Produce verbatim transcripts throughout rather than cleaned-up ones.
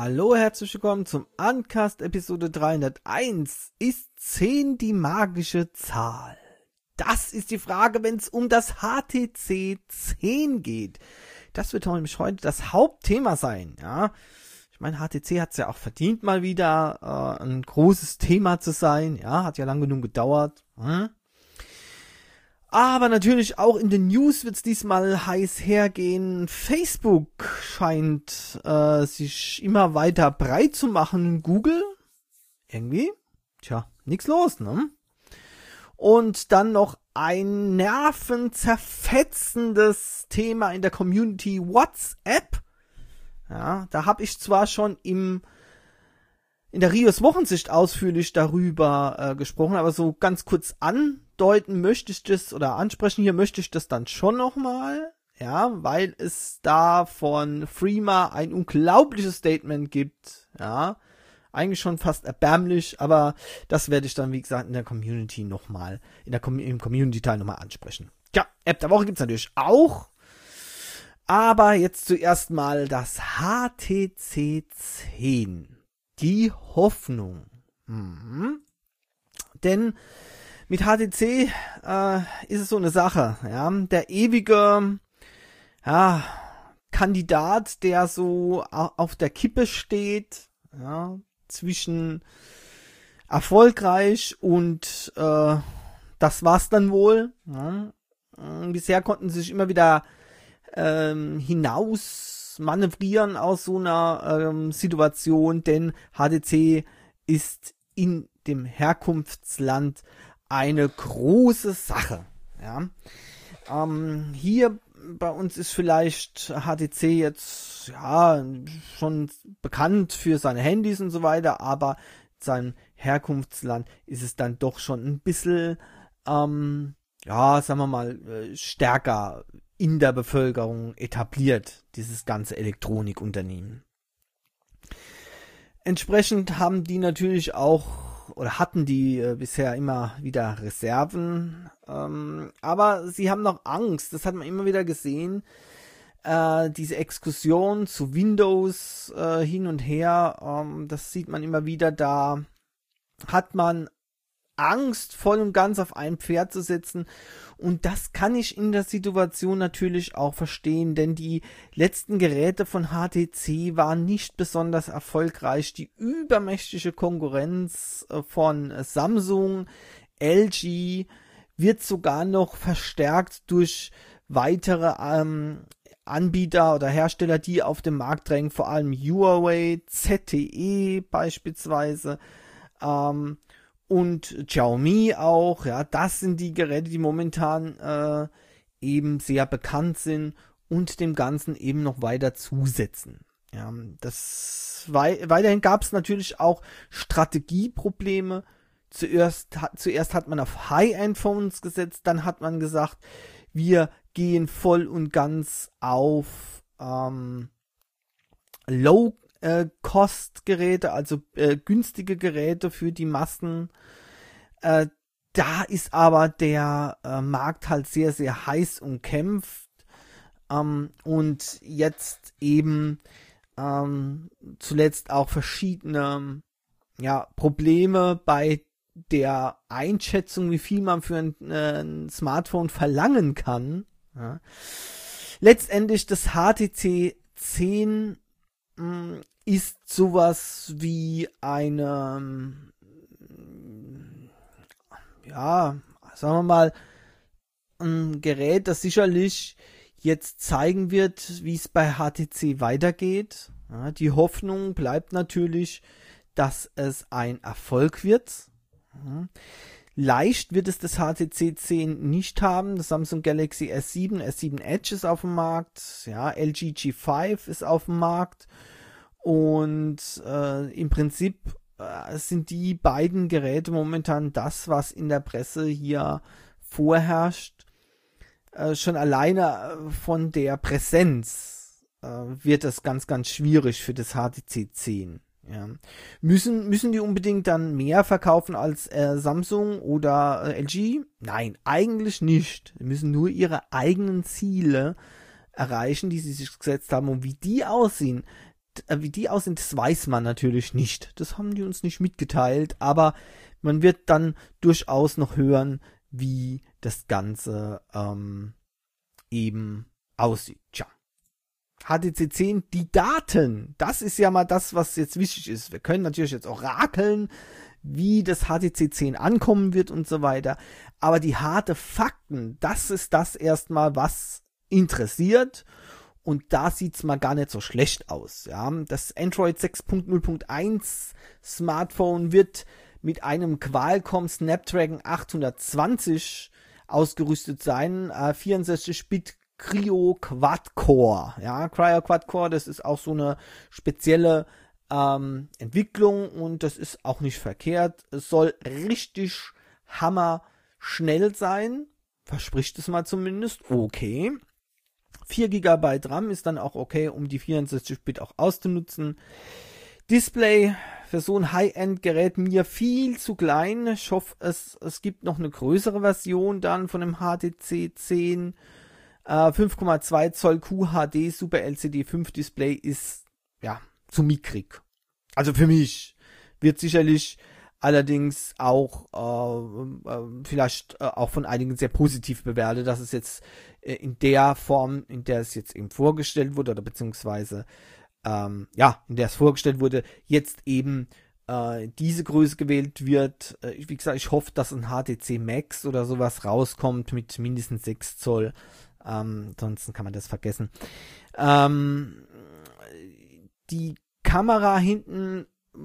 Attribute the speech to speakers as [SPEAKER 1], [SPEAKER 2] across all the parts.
[SPEAKER 1] Hallo, herzlich willkommen zum Uncast Episode dreihunderteins. Ist zehn die magische Zahl? Das ist die Frage, wenn es um das H T C zehn geht. Das wird nämlich heute das Hauptthema sein, ja. Ich meine, H T C hat es ja auch verdient, mal wieder äh, ein großes Thema zu sein, ja. Hat ja lang genug gedauert, hm? Aber natürlich auch in den News wird es diesmal heiß hergehen. Facebook scheint äh, sich immer weiter breit zu machen. Google? Irgendwie? Tja, nix los, ne? Und dann noch ein nervenzerfetzendes Thema in der Community WhatsApp. Ja, da habe ich zwar schon im in der Rios Wochensicht ausführlich darüber äh, gesprochen, aber so ganz kurz andeuten möchte ich das oder ansprechen hier möchte ich das dann schon nochmal, ja, weil es da von Threema ein unglaubliches Statement gibt, ja, eigentlich schon fast erbärmlich, aber das werde ich dann, wie gesagt, in der Community nochmal, in der Com- im Community-Teil nochmal ansprechen. Ja, App der Woche gibt's natürlich auch, aber jetzt zuerst mal das H T C zehn. Die Hoffnung. Mhm. Denn mit H T C äh, ist es so eine Sache. Ja? Der ewige ja, Kandidat, der so auf der Kippe steht, ja, zwischen erfolgreich und äh, das war's dann wohl. Ja? Bisher konnten sie sich immer wieder ähm, hinaus manövrieren aus so einer ähm, Situation, denn H T C ist in dem Herkunftsland eine große Sache. Ja? Ähm, hier bei uns ist vielleicht H T C jetzt ja schon bekannt für seine Handys und so weiter, aber sein Herkunftsland ist es dann doch schon ein bisschen ähm, ja, sagen wir mal, äh, stärker in der Bevölkerung etabliert, dieses ganze Elektronikunternehmen. Entsprechend haben die natürlich auch, oder hatten die äh, bisher immer wieder Reserven, ähm, aber sie haben noch Angst, das hat man immer wieder gesehen, äh, diese Exkursion zu Windows äh, hin und her, ähm, das sieht man immer wieder, da hat man Angst, voll und ganz auf ein Pferd zu setzen. Und das kann ich in der Situation natürlich auch verstehen, denn die letzten Geräte von H T C waren nicht besonders erfolgreich. Die übermächtige Konkurrenz von Samsung, L G wird sogar noch verstärkt durch weitere ähm, Anbieter oder Hersteller, die auf den Markt drängen, vor allem Huawei, Z T E beispielsweise, ähm, und Xiaomi auch, ja, das sind die Geräte, die momentan äh, eben sehr bekannt sind und dem Ganzen eben noch weiter zusetzen. Ja, das wei- weiterhin gab es natürlich auch Strategieprobleme. Zuerst, ha- zuerst hat man auf High-End-Phones gesetzt, dann hat man gesagt, wir gehen voll und ganz auf ähm, Low Äh, Kostgeräte, also äh, günstige Geräte für die Massen. Äh, da ist aber der äh, Markt halt sehr, sehr heiß umkämpft. Ähm, und jetzt eben ähm, zuletzt auch verschiedene ja, Probleme bei der Einschätzung, wie viel man für ein, äh, ein Smartphone verlangen kann. Ja. Letztendlich das H T C zehn ist sowas wie eine, ja, sagen wir mal, ein Gerät, das sicherlich jetzt zeigen wird, wie es bei H T C weitergeht. Ja, die Hoffnung bleibt natürlich, dass es ein Erfolg wird. Ja. Leicht wird es das H T C zehn nicht haben. Das Samsung Galaxy S sieben, S sieben Edge ist auf dem Markt. Ja, L G G fünf ist auf dem Markt. Und äh, im Prinzip äh, sind die beiden Geräte momentan das, was in der Presse hier vorherrscht. Äh, schon alleine von der Präsenz äh, wird es ganz, ganz schwierig für das H T C zehn. Ja. Müssen, müssen die unbedingt dann mehr verkaufen als äh, Samsung oder äh, L G? Nein, eigentlich nicht. Sie müssen nur ihre eigenen Ziele erreichen, die sie sich gesetzt haben. Und wie die aussehen, nicht, äh, wie die aussehen, das weiß man natürlich nicht. Das haben die uns nicht mitgeteilt, aber man wird dann durchaus noch hören, wie das Ganze ähm, eben aussieht. Tja. H T C zehn, die Daten, das ist ja mal das, was jetzt wichtig ist. Wir können natürlich jetzt auch rakeln, wie das H T C zehn ankommen wird und so weiter. Aber die harte Fakten, das ist das erstmal, was interessiert. Und da sieht's mal gar nicht so schlecht aus. Ja, das Android sechs Punkt null Punkt eins Smartphone wird mit einem Qualcomm Snapdragon achthundertzwanzig ausgerüstet sein. Äh, vierundsechzig Bit Cryo Quad-Core. Ja, Cryo Quad-Core, das ist auch so eine spezielle ähm, Entwicklung und das ist auch nicht verkehrt. Es soll richtig hammerschnell sein. Verspricht es mal zumindest. Okay. vier Gigabyte RAM ist dann auch okay, um die vierundsechzig Bit auch auszunutzen. Display für so ein High-End-Gerät mir viel zu klein. Ich hoffe, es, es gibt noch eine größere Version dann von dem H T C zehn. Äh, fünf Komma zwei Zoll Q H D Super L C D fünf Display ist ja zu mickrig. Also für mich wird sicherlich allerdings auch äh, äh, vielleicht äh, auch von einigen sehr positiv bewertet, dass es jetzt äh, in der Form, in der es jetzt eben vorgestellt wurde, oder beziehungsweise ähm, ja, in der es vorgestellt wurde, jetzt eben äh, diese Größe gewählt wird. Äh, wie gesagt, ich hoffe, dass ein H T C Max oder sowas rauskommt mit mindestens sechs Zoll. Ähm, ansonsten kann man das vergessen. Ähm, die Kamera hinten,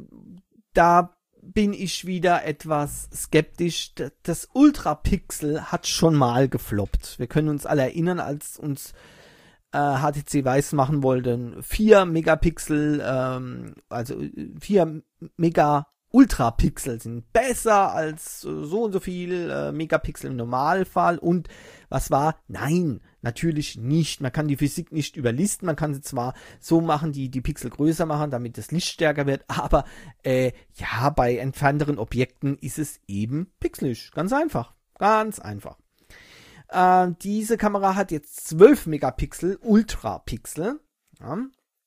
[SPEAKER 1] da bin ich wieder etwas skeptisch. Das Ultrapixel hat schon mal gefloppt. Wir können uns alle erinnern, als uns äh, H T C weiß machen wollten, vier Megapixel, ähm, also vier Mega Ultrapixel sind besser als äh, so und so viel äh, Megapixel im Normalfall. Und was war? Nein, natürlich nicht. Man kann die Physik nicht überlisten. Man kann sie zwar so machen, die die Pixel größer machen, damit das Licht stärker wird, aber äh, ja, bei entfernteren Objekten ist es eben pixelig. Ganz einfach. Ganz einfach. Äh, diese Kamera hat jetzt zwölf Megapixel Ultrapixel. Ja.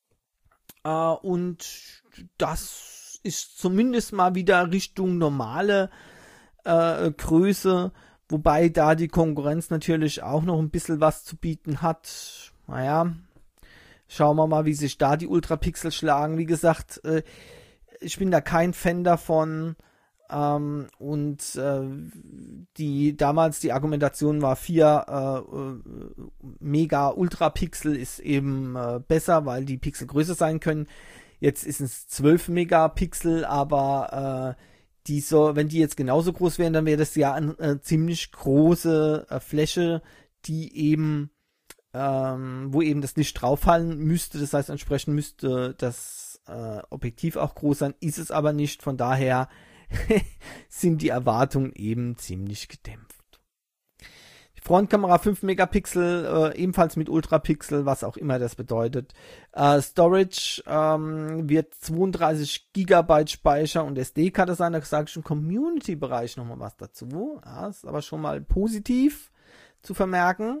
[SPEAKER 1] Äh, und das ist zumindest mal wieder Richtung normale äh, Größe, wobei da die Konkurrenz natürlich auch noch ein bisschen was zu bieten hat. Naja, schauen wir mal, wie sich da die Ultrapixel schlagen. Wie gesagt, äh, ich bin da kein Fan davon. Ähm, und äh, die damals die Argumentation war vier äh, Mega Ultrapixel ist eben äh, besser, weil die Pixel größer sein können. Jetzt ist es zwölf Megapixel, aber äh, die so, wenn die jetzt genauso groß wären, dann wäre das ja eine äh, ziemlich große äh, Fläche, die eben, ähm, wo eben das Licht drauffallen müsste. Das heißt, entsprechend müsste das äh, Objektiv auch groß sein, ist es aber nicht. Von daher sind die Erwartungen eben ziemlich gedämpft. Die Frontkamera fünf Megapixel, äh, ebenfalls mit Ultrapixel, was auch immer das bedeutet. Äh, Storage ähm, wird zweiunddreißig Gigabyte Speicher und S D-Karte sein. Da sage ich im Community-Bereich nochmal was dazu. Ja, ist aber schon mal positiv zu vermerken.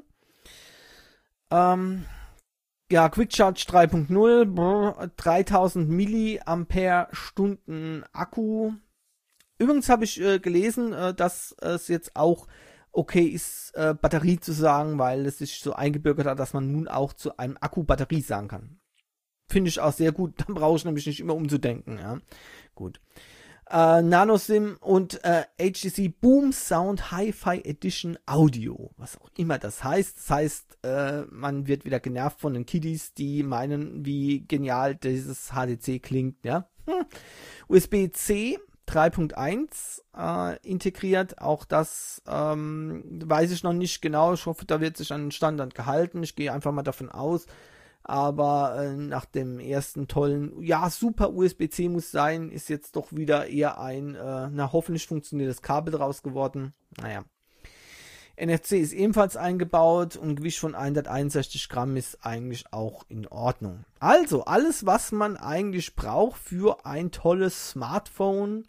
[SPEAKER 1] Ähm, ja, Quick Charge drei Punkt null, brr, dreitausend Milliampere-Stunden Akku. Übrigens habe ich äh, gelesen, äh, dass es jetzt auch okay ist, äh, Batterie zu sagen, weil es sich so eingebürgert hat, dass man nun auch zu einem Akku Batterie sagen kann. Finde ich auch sehr gut, dann brauche ich nämlich nicht immer umzudenken. Ja. Gut. Äh, NanoSim und äh, H T C Boom Sound Hi-Fi Edition Audio, was auch immer das heißt. Das heißt, äh, man wird wieder genervt von den Kiddies, die meinen, wie genial dieses H T C klingt. Ja. Hm. U S B-C drei Punkt eins äh, integriert. Auch das ähm, weiß ich noch nicht genau. Ich hoffe, da wird sich an den Standard gehalten. Ich gehe einfach mal davon aus. Aber äh, nach dem ersten tollen, ja, super U S B-C muss sein, ist jetzt doch wieder eher ein, äh, na, hoffentlich funktioniertes Kabel draus geworden. Naja. N F C ist ebenfalls eingebaut und Gewicht von hunderteinundsechzig Gramm ist eigentlich auch in Ordnung. Also, alles, was man eigentlich braucht für ein tolles Smartphone.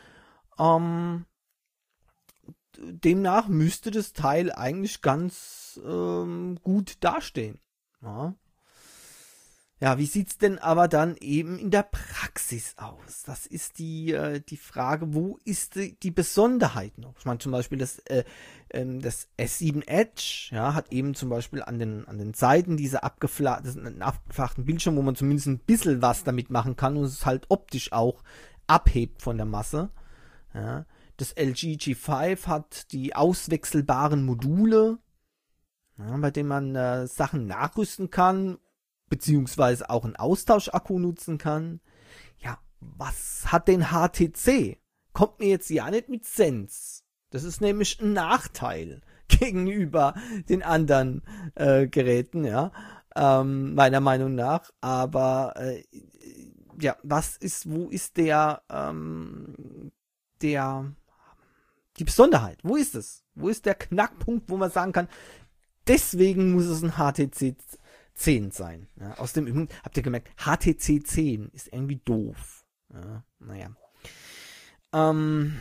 [SPEAKER 1] Ähm, demnach müsste das Teil eigentlich ganz ähm, gut dastehen. Ja. Ja, wie sieht's denn aber dann eben in der Praxis aus? Das ist die äh, die Frage, wo ist die, die Besonderheit noch? Ich meine zum Beispiel das äh, ähm, das S sieben Edge, ja, hat eben zum Beispiel an den an den Seiten diese abgeflachten abgeflachten Bildschirm, wo man zumindest ein bisschen was damit machen kann und es halt optisch auch abhebt von der Masse. Ja. Das L G G fünf hat die auswechselbaren Module, ja, bei denen man äh, Sachen nachrüsten kann, beziehungsweise auch einen Austauschakku nutzen kann. Ja, was hat denn H T C? Kommt mir jetzt ja nicht mit Sense. Das ist nämlich ein Nachteil gegenüber den anderen äh, Geräten, ja, ähm, meiner Meinung nach. Aber äh, ja, was ist, wo ist der, ähm, der, die Besonderheit? Wo ist es? Wo ist der Knackpunkt, wo man sagen kann, deswegen muss es ein H T C zehn sein. Ja, aus dem Übrigen, habt ihr gemerkt, H T C zehn ist irgendwie doof. Ja, naja. Ähm.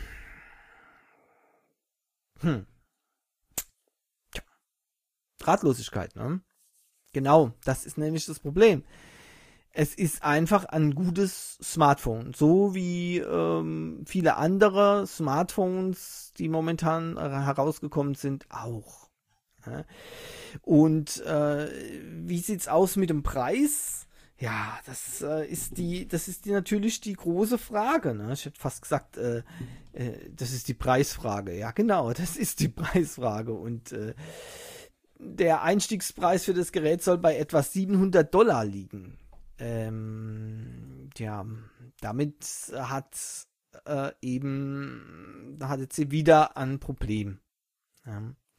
[SPEAKER 1] Hm. Tja. Ratlosigkeit, ne? Genau, das ist nämlich das Problem. Es ist einfach ein gutes Smartphone, so wie ähm, viele andere Smartphones, die momentan herausgekommen sind, auch. Ja. Und äh, wie sieht's aus mit dem Preis? Ja, das äh, ist die, das ist die natürlich die große Frage. Ne? Ich hätte fast gesagt, äh, äh, das ist die Preisfrage. Ja, genau, das ist die Preisfrage. Und äh, der Einstiegspreis für das Gerät soll bei etwa siebenhundert Dollar liegen. Ähm, ja, damit hat äh, eben, da hatte sie wieder ein Problem. Ja.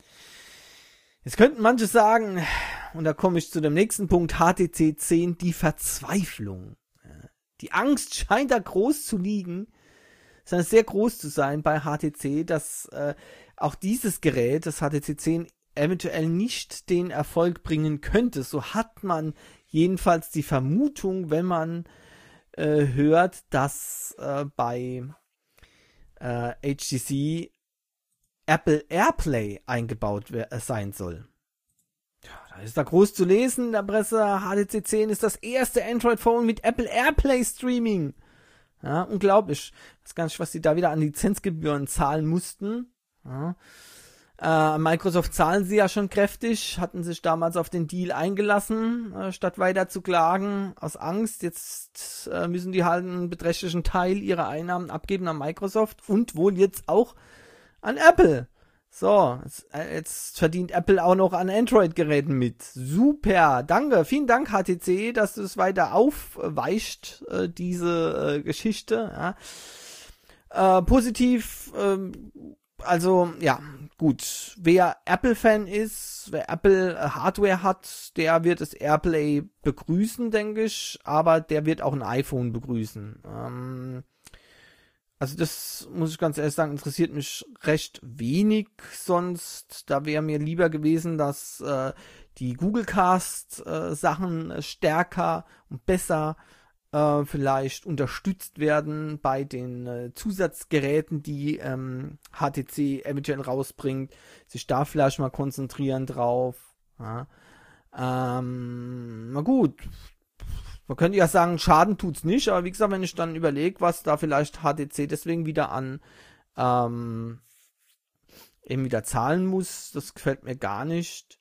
[SPEAKER 1] Jetzt könnten manche sagen, und da komme ich zu dem nächsten Punkt, H T C zehn, die Verzweiflung. Die Angst scheint da groß zu liegen, scheint sehr groß zu sein bei H T C, dass äh, auch dieses Gerät, das H T C zehn, eventuell nicht den Erfolg bringen könnte. So hat man jedenfalls die Vermutung, wenn man äh, hört, dass äh, bei äh, H T C Apple AirPlay eingebaut sein soll. Ja, da ist da groß zu lesen in der Presse, H T C zehn ist das erste Android-Phone mit Apple AirPlay Streaming. Ja, unglaublich. Ich weiß gar nicht, was die da wieder an Lizenzgebühren zahlen mussten. Ja. Äh, Microsoft zahlen sie ja schon kräftig, hatten sich damals auf den Deal eingelassen, äh, statt weiter zu klagen, aus Angst. Jetzt äh, müssen die halt einen beträchtlichen Teil ihrer Einnahmen abgeben an Microsoft und wohl jetzt auch an Apple. So, jetzt, jetzt verdient Apple auch noch an Android-Geräten mit. Super, danke, vielen Dank H T C, dass du es weiter aufweicht, äh, diese äh, Geschichte. Ja. Äh, positiv, äh, also ja, gut, wer Apple-Fan ist, wer Apple-Hardware hat, der wird das AirPlay begrüßen, denke ich, aber der wird auch ein iPhone begrüßen. Ähm, Also das, muss ich ganz ehrlich sagen, interessiert mich recht wenig, sonst, da wäre mir lieber gewesen, dass äh, die Google Cast äh, Sachen äh, stärker und besser äh, vielleicht unterstützt werden bei den äh, Zusatzgeräten, die ähm, H T C eventuell rausbringt, sich da vielleicht mal konzentrieren drauf. Ja. Ähm, na gut. Man könnte ja sagen, Schaden tut's nicht, aber wie gesagt, wenn ich dann überlege, was da vielleicht H T C deswegen wieder an ähm, eben wieder zahlen muss, das gefällt mir gar nicht.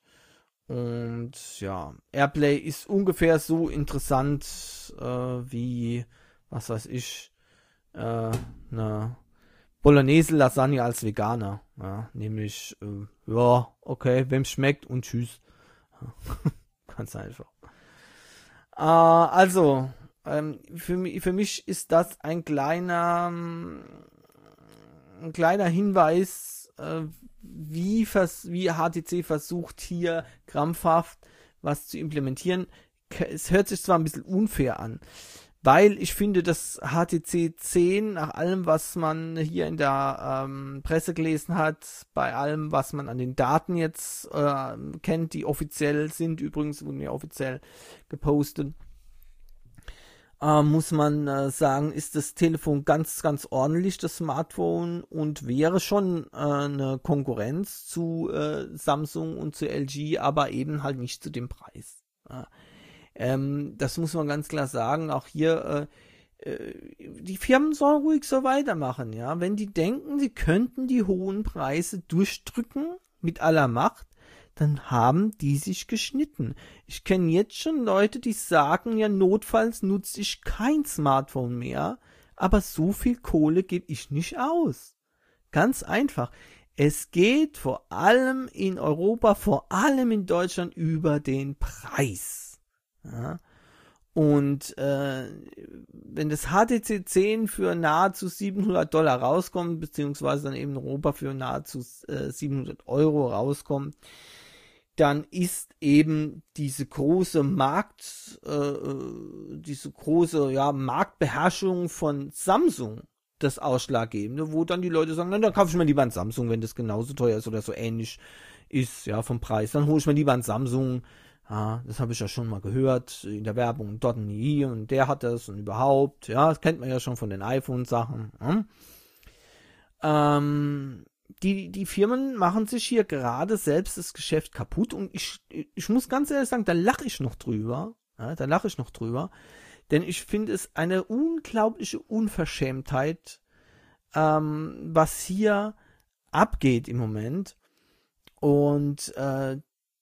[SPEAKER 1] Und ja, AirPlay ist ungefähr so interessant äh, wie, was weiß ich, äh, eine Bolognese-Lasagne als Veganer. Ja, nämlich, äh, ja, okay, wem's schmeckt und tschüss. Ganz einfach. Uh, also, ähm, für, mich, für mich ist das ein kleiner, ein kleiner Hinweis, äh, wie, vers, wie H T C versucht hier krampfhaft was zu implementieren. Es hört sich zwar ein bisschen unfair an, weil ich finde, dass H T C zehn, nach allem, was man hier in der ähm, Presse gelesen hat, bei allem, was man an den Daten jetzt äh, kennt, die offiziell sind, übrigens wurden ja offiziell gepostet, äh, muss man äh, sagen, ist das Telefon ganz, ganz ordentlich, das Smartphone, und wäre schon äh, eine Konkurrenz zu äh, Samsung und zu L G, aber eben halt nicht zu dem Preis. Äh, Ähm, das muss man ganz klar sagen. Auch hier, äh, äh, die Firmen sollen ruhig so weitermachen, ja. Wenn die denken, sie könnten die hohen Preise durchdrücken mit aller Macht, dann haben die sich geschnitten. Ich kenne jetzt schon Leute, die sagen, ja, notfalls nutze ich kein Smartphone mehr, aber so viel Kohle gebe ich nicht aus. Ganz einfach. Es geht vor allem in Europa, vor allem in Deutschland über den Preis. Ja. Und äh, wenn das H T C zehn für nahezu siebenhundert Dollar rauskommt, beziehungsweise dann eben in Europa für nahezu äh, siebenhundert Euro rauskommt, dann ist eben diese große Markt, äh, diese große ja, Marktbeherrschung von Samsung das Ausschlaggebende, wo dann die Leute sagen, na, dann kaufe ich mir lieber ein Samsung, wenn das genauso teuer ist oder so ähnlich ist, ja, vom Preis. Dann hole ich mir lieber ein Samsung. Ja, das habe ich ja schon mal gehört in der Werbung, dort und hier und der hat das und überhaupt. Ja, das kennt man ja schon von den iPhone-Sachen. Ja. Ähm, die, die Firmen machen sich hier gerade selbst das Geschäft kaputt und ich, ich muss ganz ehrlich sagen, da lache ich noch drüber. Ja, da lache ich noch drüber. Denn ich finde es eine unglaubliche Unverschämtheit, ähm, was hier abgeht im Moment. Und äh,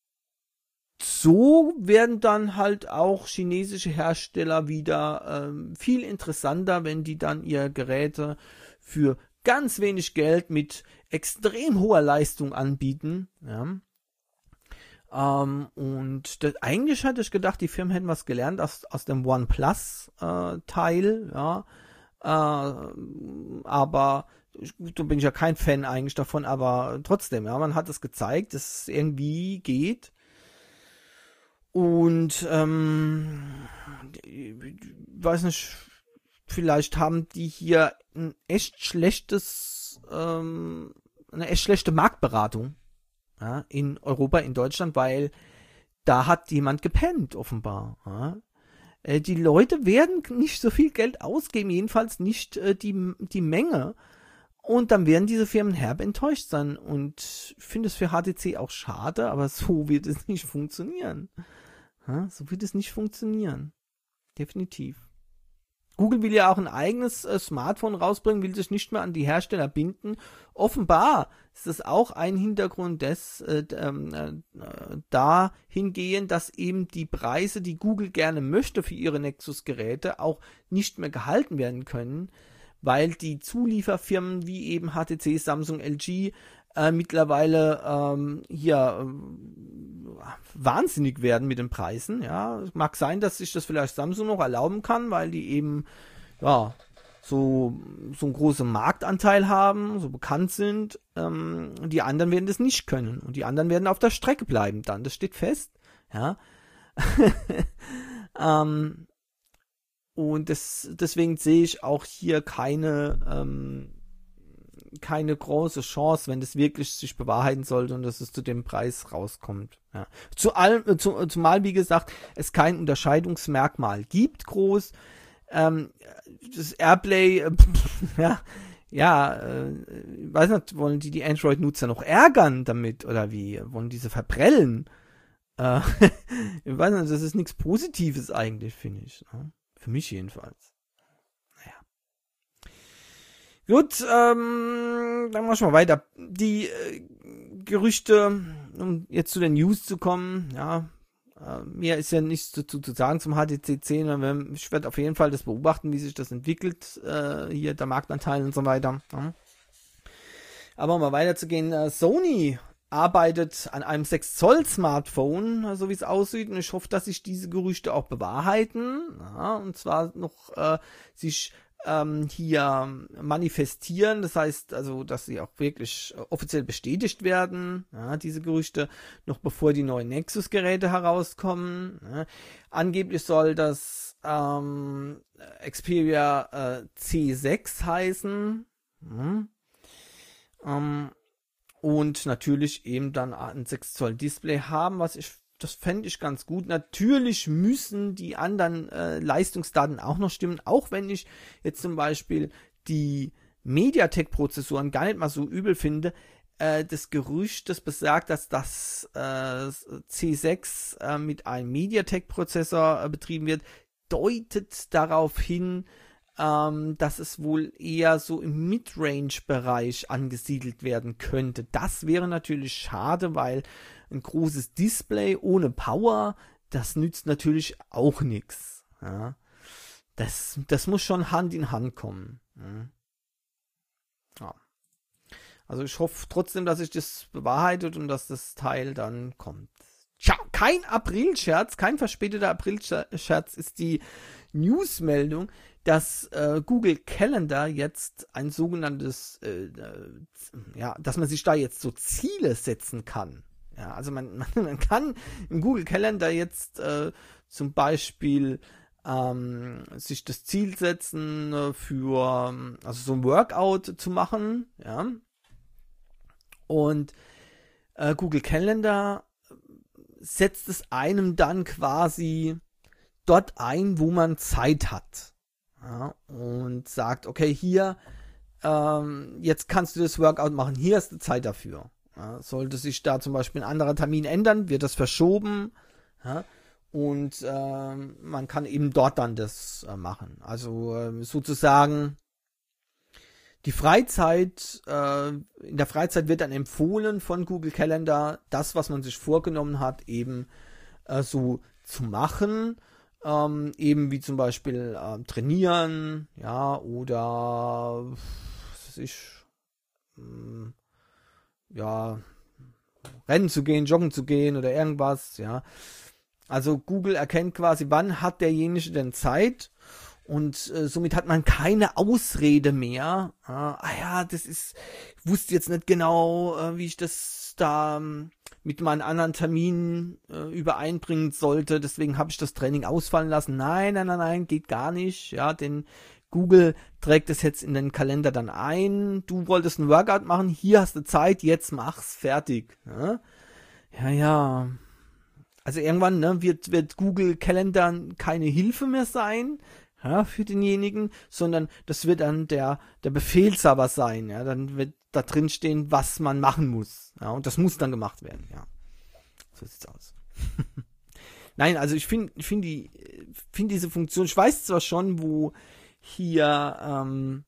[SPEAKER 1] so werden dann halt auch chinesische Hersteller wieder ähm, viel interessanter, wenn die dann ihre Geräte für ganz wenig Geld mit extrem hoher Leistung anbieten. Ja. Um, und das, eigentlich hatte ich gedacht, die Firmen hätten was gelernt aus, aus dem OnePlus-Teil, äh, ja, äh, aber da bin ich ja kein Fan eigentlich davon, aber trotzdem, ja, man hat es gezeigt, dass es irgendwie geht. Und ähm, ich weiß nicht, vielleicht haben die hier ein echt schlechtes, ähm, eine echt schlechte Marktberatung. Ja, in Europa, in Deutschland, weil da hat jemand gepennt, offenbar. Ja. Äh, die Leute werden nicht so viel Geld ausgeben, jedenfalls nicht äh, die, die Menge. Und dann werden diese Firmen herb enttäuscht sein. Und ich finde es für H T C auch schade, aber so wird es nicht funktionieren. Ja, so wird es nicht funktionieren. Definitiv. Google will ja auch ein eigenes äh, Smartphone rausbringen, will sich nicht mehr an die Hersteller binden. Offenbar ist das auch ein Hintergrund des äh, äh, dahingehend, dass eben die Preise, die Google gerne möchte für ihre Nexus-Geräte, auch nicht mehr gehalten werden können, weil die Zulieferfirmen wie eben H T C, Samsung, L G äh, mittlerweile ähm, hier äh, wahnsinnig werden mit den Preisen. Ja, es mag sein, dass sich das vielleicht Samsung noch erlauben kann, weil die eben ja so so einen großen Marktanteil haben, so bekannt sind. Ähm, die anderen werden das nicht können und die anderen werden auf der Strecke bleiben. Dann, das steht fest. Ja. ähm, und das, deswegen sehe ich auch hier keine ähm, keine große Chance, wenn das wirklich sich bewahrheiten sollte und dass es zu dem Preis rauskommt. Ja. Zu allem, zu, zumal, wie gesagt, es kein Unterscheidungsmerkmal gibt, groß. Ähm, das Airplay, äh, pff, ja, ja, äh, ich weiß nicht, wollen die die Android-Nutzer noch ärgern damit oder wie? Wollen diese verprellen? Äh, ich weiß nicht, das ist nichts Positives eigentlich, finde ich. Ne? Für mich jedenfalls. Gut, ähm, dann machen wir mal weiter. Die äh, Gerüchte, um jetzt zu den News zu kommen, ja, äh, mir ist ja nichts dazu zu sagen zum H T C zehn, ich werde auf jeden Fall das beobachten, wie sich das entwickelt, äh, hier der Marktanteil und so weiter. Ja. Aber um mal weiterzugehen, äh, Sony arbeitet an einem sechs Zoll Smartphone, so wie es aussieht, und ich hoffe, dass sich diese Gerüchte auch bewahrheiten, ja, und zwar noch äh, sich Ähm, hier manifestieren, das heißt also, dass sie auch wirklich offiziell bestätigt werden, ja, diese Gerüchte, noch bevor die neuen Nexus-Geräte herauskommen. Ja. Angeblich soll das ähm, Xperia äh, C sechs heißen, ja. ähm, und natürlich eben dann ein sechs Zoll Display haben, was ich Das fände ich ganz gut. Natürlich müssen die anderen äh, Leistungsdaten auch noch stimmen, auch wenn ich jetzt zum Beispiel die MediaTek-Prozessoren gar nicht mal so übel finde. äh, das Gerücht, das besagt, dass das äh, C sechs äh, mit einem MediaTek-Prozessor äh, betrieben wird, deutet darauf hin, ähm, dass es wohl eher so im Midrange-Bereich angesiedelt werden könnte. Das wäre natürlich schade, weil ein großes Display ohne Power, das nützt natürlich auch nichts. Ja. Das, das muss schon Hand in Hand kommen. Ja. Ja. Also ich hoffe trotzdem, dass sich das bewahrheitet und dass das Teil dann kommt. Tja, kein Aprilscherz, kein verspäteter Aprilscherz ist die Newsmeldung, dass äh, Google Calendar jetzt ein sogenanntes, äh, äh, ja, dass man sich da jetzt so Ziele setzen kann. Ja, also man, man, man kann im Google Calendar jetzt äh, zum Beispiel ähm, sich das Ziel setzen äh, für, also so ein Workout zu machen, ja. Und äh, Google Calendar setzt es einem dann quasi dort ein, wo man Zeit hat. Ja, und sagt, okay, hier, ähm, jetzt kannst du das Workout machen, hier ist die Zeit dafür. Ja, sollte sich da zum Beispiel ein anderer Termin ändern, wird das verschoben. Ja, und ähm, man kann eben dort dann das äh, machen. Also äh, sozusagen die Freizeit, äh, in der Freizeit wird dann empfohlen von Google Calendar, das, was man sich vorgenommen hat, eben äh, so zu machen. Ähm, eben wie zum Beispiel äh, trainieren, ja, oder was weiß ich, mh, ja, rennen zu gehen, joggen zu gehen oder irgendwas, ja. Also Google erkennt quasi, wann hat derjenige denn Zeit. Und äh, somit hat man keine Ausrede mehr. Äh, ah ja, das ist, ich wusste jetzt nicht genau, äh, wie ich das da ähm, mit meinen anderen Terminen äh, übereinbringen sollte. Deswegen habe ich das Training ausfallen lassen. Nein, nein, nein, nein, geht gar nicht. Ja, denn Google trägt es jetzt in den Kalender dann ein. Du wolltest ein Workout machen, hier hast du Zeit, jetzt mach's, fertig. Ja, ja. ja. Also irgendwann ne, wird, wird Google Calendar keine Hilfe mehr sein. Ja, für denjenigen, sondern das wird dann der, der Befehlshaber sein, ja, dann wird da drin stehen, was man machen muss, ja, und das muss dann gemacht werden, ja. So sieht's aus. Nein, also ich finde, ich finde die, finde diese Funktion, ich weiß zwar schon, wo hier, ähm,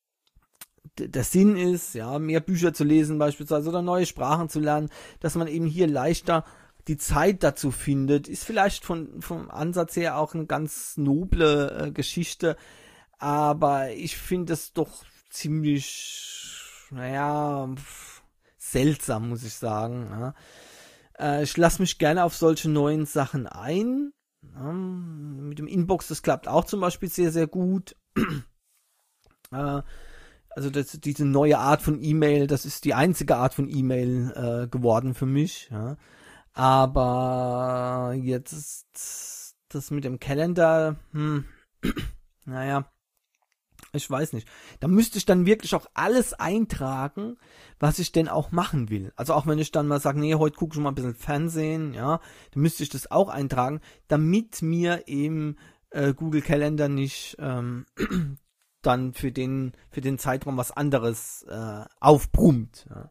[SPEAKER 1] d- der Sinn ist, ja, mehr Bücher zu lesen beispielsweise oder neue Sprachen zu lernen, dass man eben hier leichter die Zeit dazu findet, ist vielleicht von, vom Ansatz her auch eine ganz noble äh, Geschichte, aber ich finde es doch ziemlich, naja, seltsam, muss ich sagen. Ja. Äh, ich lasse mich gerne auf solche neuen Sachen ein. Ja, mit dem Inbox, das klappt auch zum Beispiel sehr, sehr gut. äh, also das, diese neue Art von E-Mail, das ist die einzige Art von E-Mail äh, geworden für mich, ja. Aber jetzt das mit dem Kalender, hm, naja, ich weiß nicht. Da müsste ich dann wirklich auch alles eintragen, was ich denn auch machen will. Also auch wenn ich dann mal sage, nee, heute gucke ich mal ein bisschen Fernsehen, ja, dann müsste ich das auch eintragen, damit mir eben äh, Google Calendar nicht ähm, dann für den für den Zeitraum was anderes äh, aufbrummt, ja.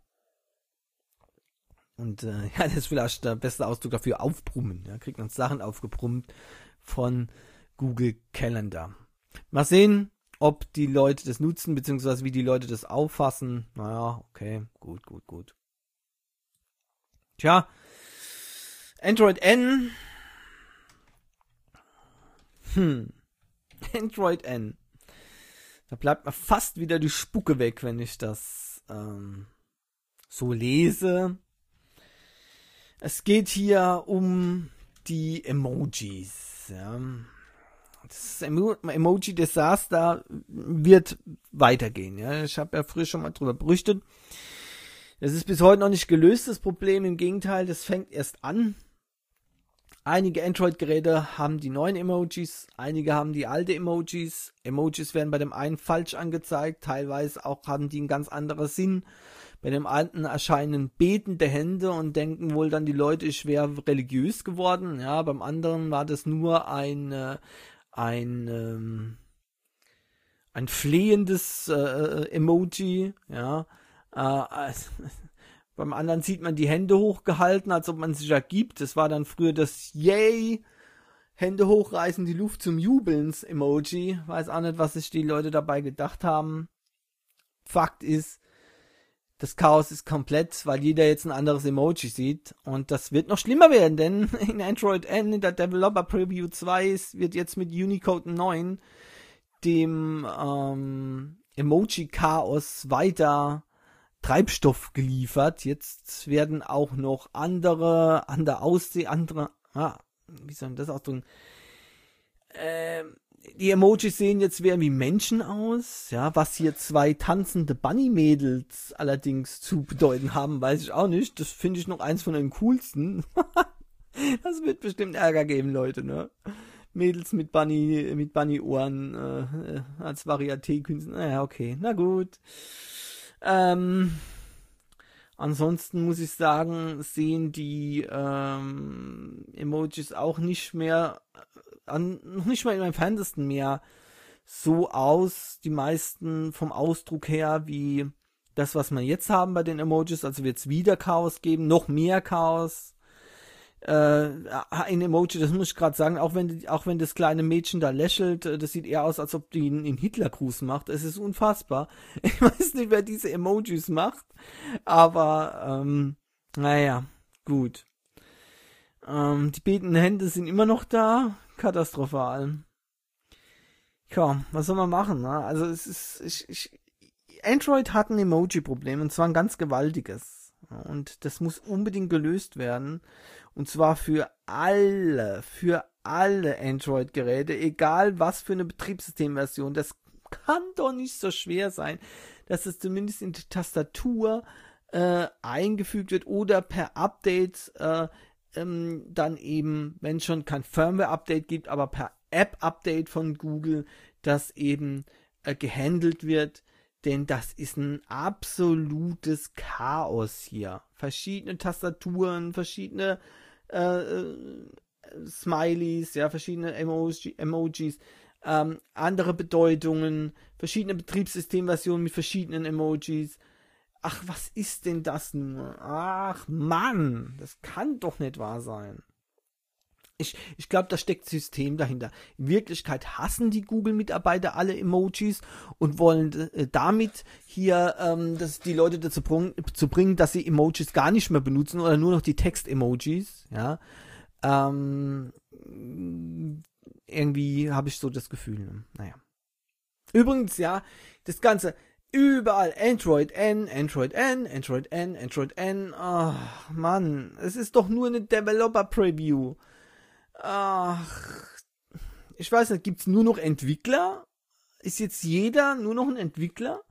[SPEAKER 1] Und äh, ja, das ist vielleicht der beste Ausdruck dafür, aufbrummen. Ja, kriegt man Sachen aufgebrummt von Google Calendar. Mal sehen, ob die Leute das nutzen, beziehungsweise wie die Leute das auffassen. Naja, okay, gut, gut, gut. Tja, Android N. Hm, Android N. Da bleibt mir fast wieder die Spucke weg, wenn ich das ähm, so lese. Es geht hier um die Emojis. Ja. Das Emo- Emoji-Desaster wird weitergehen. Ja. Ich habe ja früher schon mal drüber berichtet. Das ist bis heute noch nicht gelöst, das Problem. Im Gegenteil, das fängt erst an. Einige Android-Geräte haben die neuen Emojis, einige haben die alten Emojis. Emojis werden bei dem einen falsch angezeigt, teilweise auch haben die einen ganz anderen Sinn. Bei dem einen erscheinen betende Hände und denken wohl dann die Leute, ich wäre religiös geworden. Ja, beim anderen war das nur ein äh, ein ähm, ein flehendes äh, Emoji. Ja, äh, Beim anderen sieht man die Hände hochgehalten, als ob man sich ergibt. Das war dann früher das Yay, Hände hochreißen, die Luft zum Jubelns Emoji. Weiß auch nicht, was sich die Leute dabei gedacht haben. Fakt ist, das Chaos ist komplett, weil jeder jetzt ein anderes Emoji sieht. Und das wird noch schlimmer werden, denn in Android N, in der Developer Preview zwei, wird jetzt mit Unicode neun dem ähm, Emoji-Chaos weiter Treibstoff geliefert. Jetzt werden auch noch andere, andere Aussehen, andere, ah, wie soll man das ausdrücken? Ähm, die Emojis sehen jetzt mehr wie Menschen aus, ja, was hier zwei tanzende Bunny-Mädels allerdings zu bedeuten haben, weiß ich auch nicht. Das finde ich noch eins von den coolsten. Das wird bestimmt Ärger geben, Leute, ne? Mädels mit Bunny, mit Bunny-Ohren äh, als Varieté-Künstler. Naja, okay, na gut. Ähm, ansonsten muss ich sagen, sehen die ähm, Emojis auch nicht mehr, an, noch nicht mal im entferntesten mehr so aus, die meisten vom Ausdruck her, wie das, was wir jetzt haben bei den Emojis. Also wird es wieder Chaos geben, noch mehr Chaos. Äh, ein Emoji, das muss ich gerade sagen, auch wenn auch wenn das kleine Mädchen da lächelt, das sieht eher aus, als ob die einen Hitlergruß macht. Es ist unfassbar. Ich weiß nicht, wer diese Emojis macht, aber ähm, naja, gut. Ähm, die betenden Hände sind immer noch da, katastrophal. Ja, was soll man machen? Ne? Also es ist, ich, ich, Android hat ein Emoji-Problem und zwar ein ganz gewaltiges. Und das muss unbedingt gelöst werden. Und zwar für alle, für alle Android-Geräte, egal was für eine Betriebssystemversion. Das kann doch nicht so schwer sein, dass es zumindest in die Tastatur äh, eingefügt wird oder per Update äh, ähm, dann eben, wenn schon kein Firmware-Update gibt, aber per App-Update von Google, das eben äh, gehandelt wird. Denn das ist ein absolutes Chaos hier. Verschiedene Tastaturen, verschiedene äh, äh, Smileys, ja, verschiedene Emoji, Emojis, ähm, andere Bedeutungen, verschiedene Betriebssystemversionen mit verschiedenen Emojis. Ach, was ist denn das nur? Ach, Mann, das kann doch nicht wahr sein. Ich, ich glaube, da steckt System dahinter. In Wirklichkeit hassen die Google-Mitarbeiter alle Emojis und wollen äh, damit hier ähm, das, die Leute dazu bring, zu bringen, dass sie Emojis gar nicht mehr benutzen oder nur noch die Text-Emojis. Ja, ähm, irgendwie habe ich so das Gefühl. Naja. Übrigens, ja, das Ganze überall Android N, Android N, Android N, Android N. Ach, Mann, es ist doch nur eine Developer-Preview. Ach, ich weiß nicht, gibt's nur noch Entwickler? Ist jetzt jeder nur noch ein Entwickler?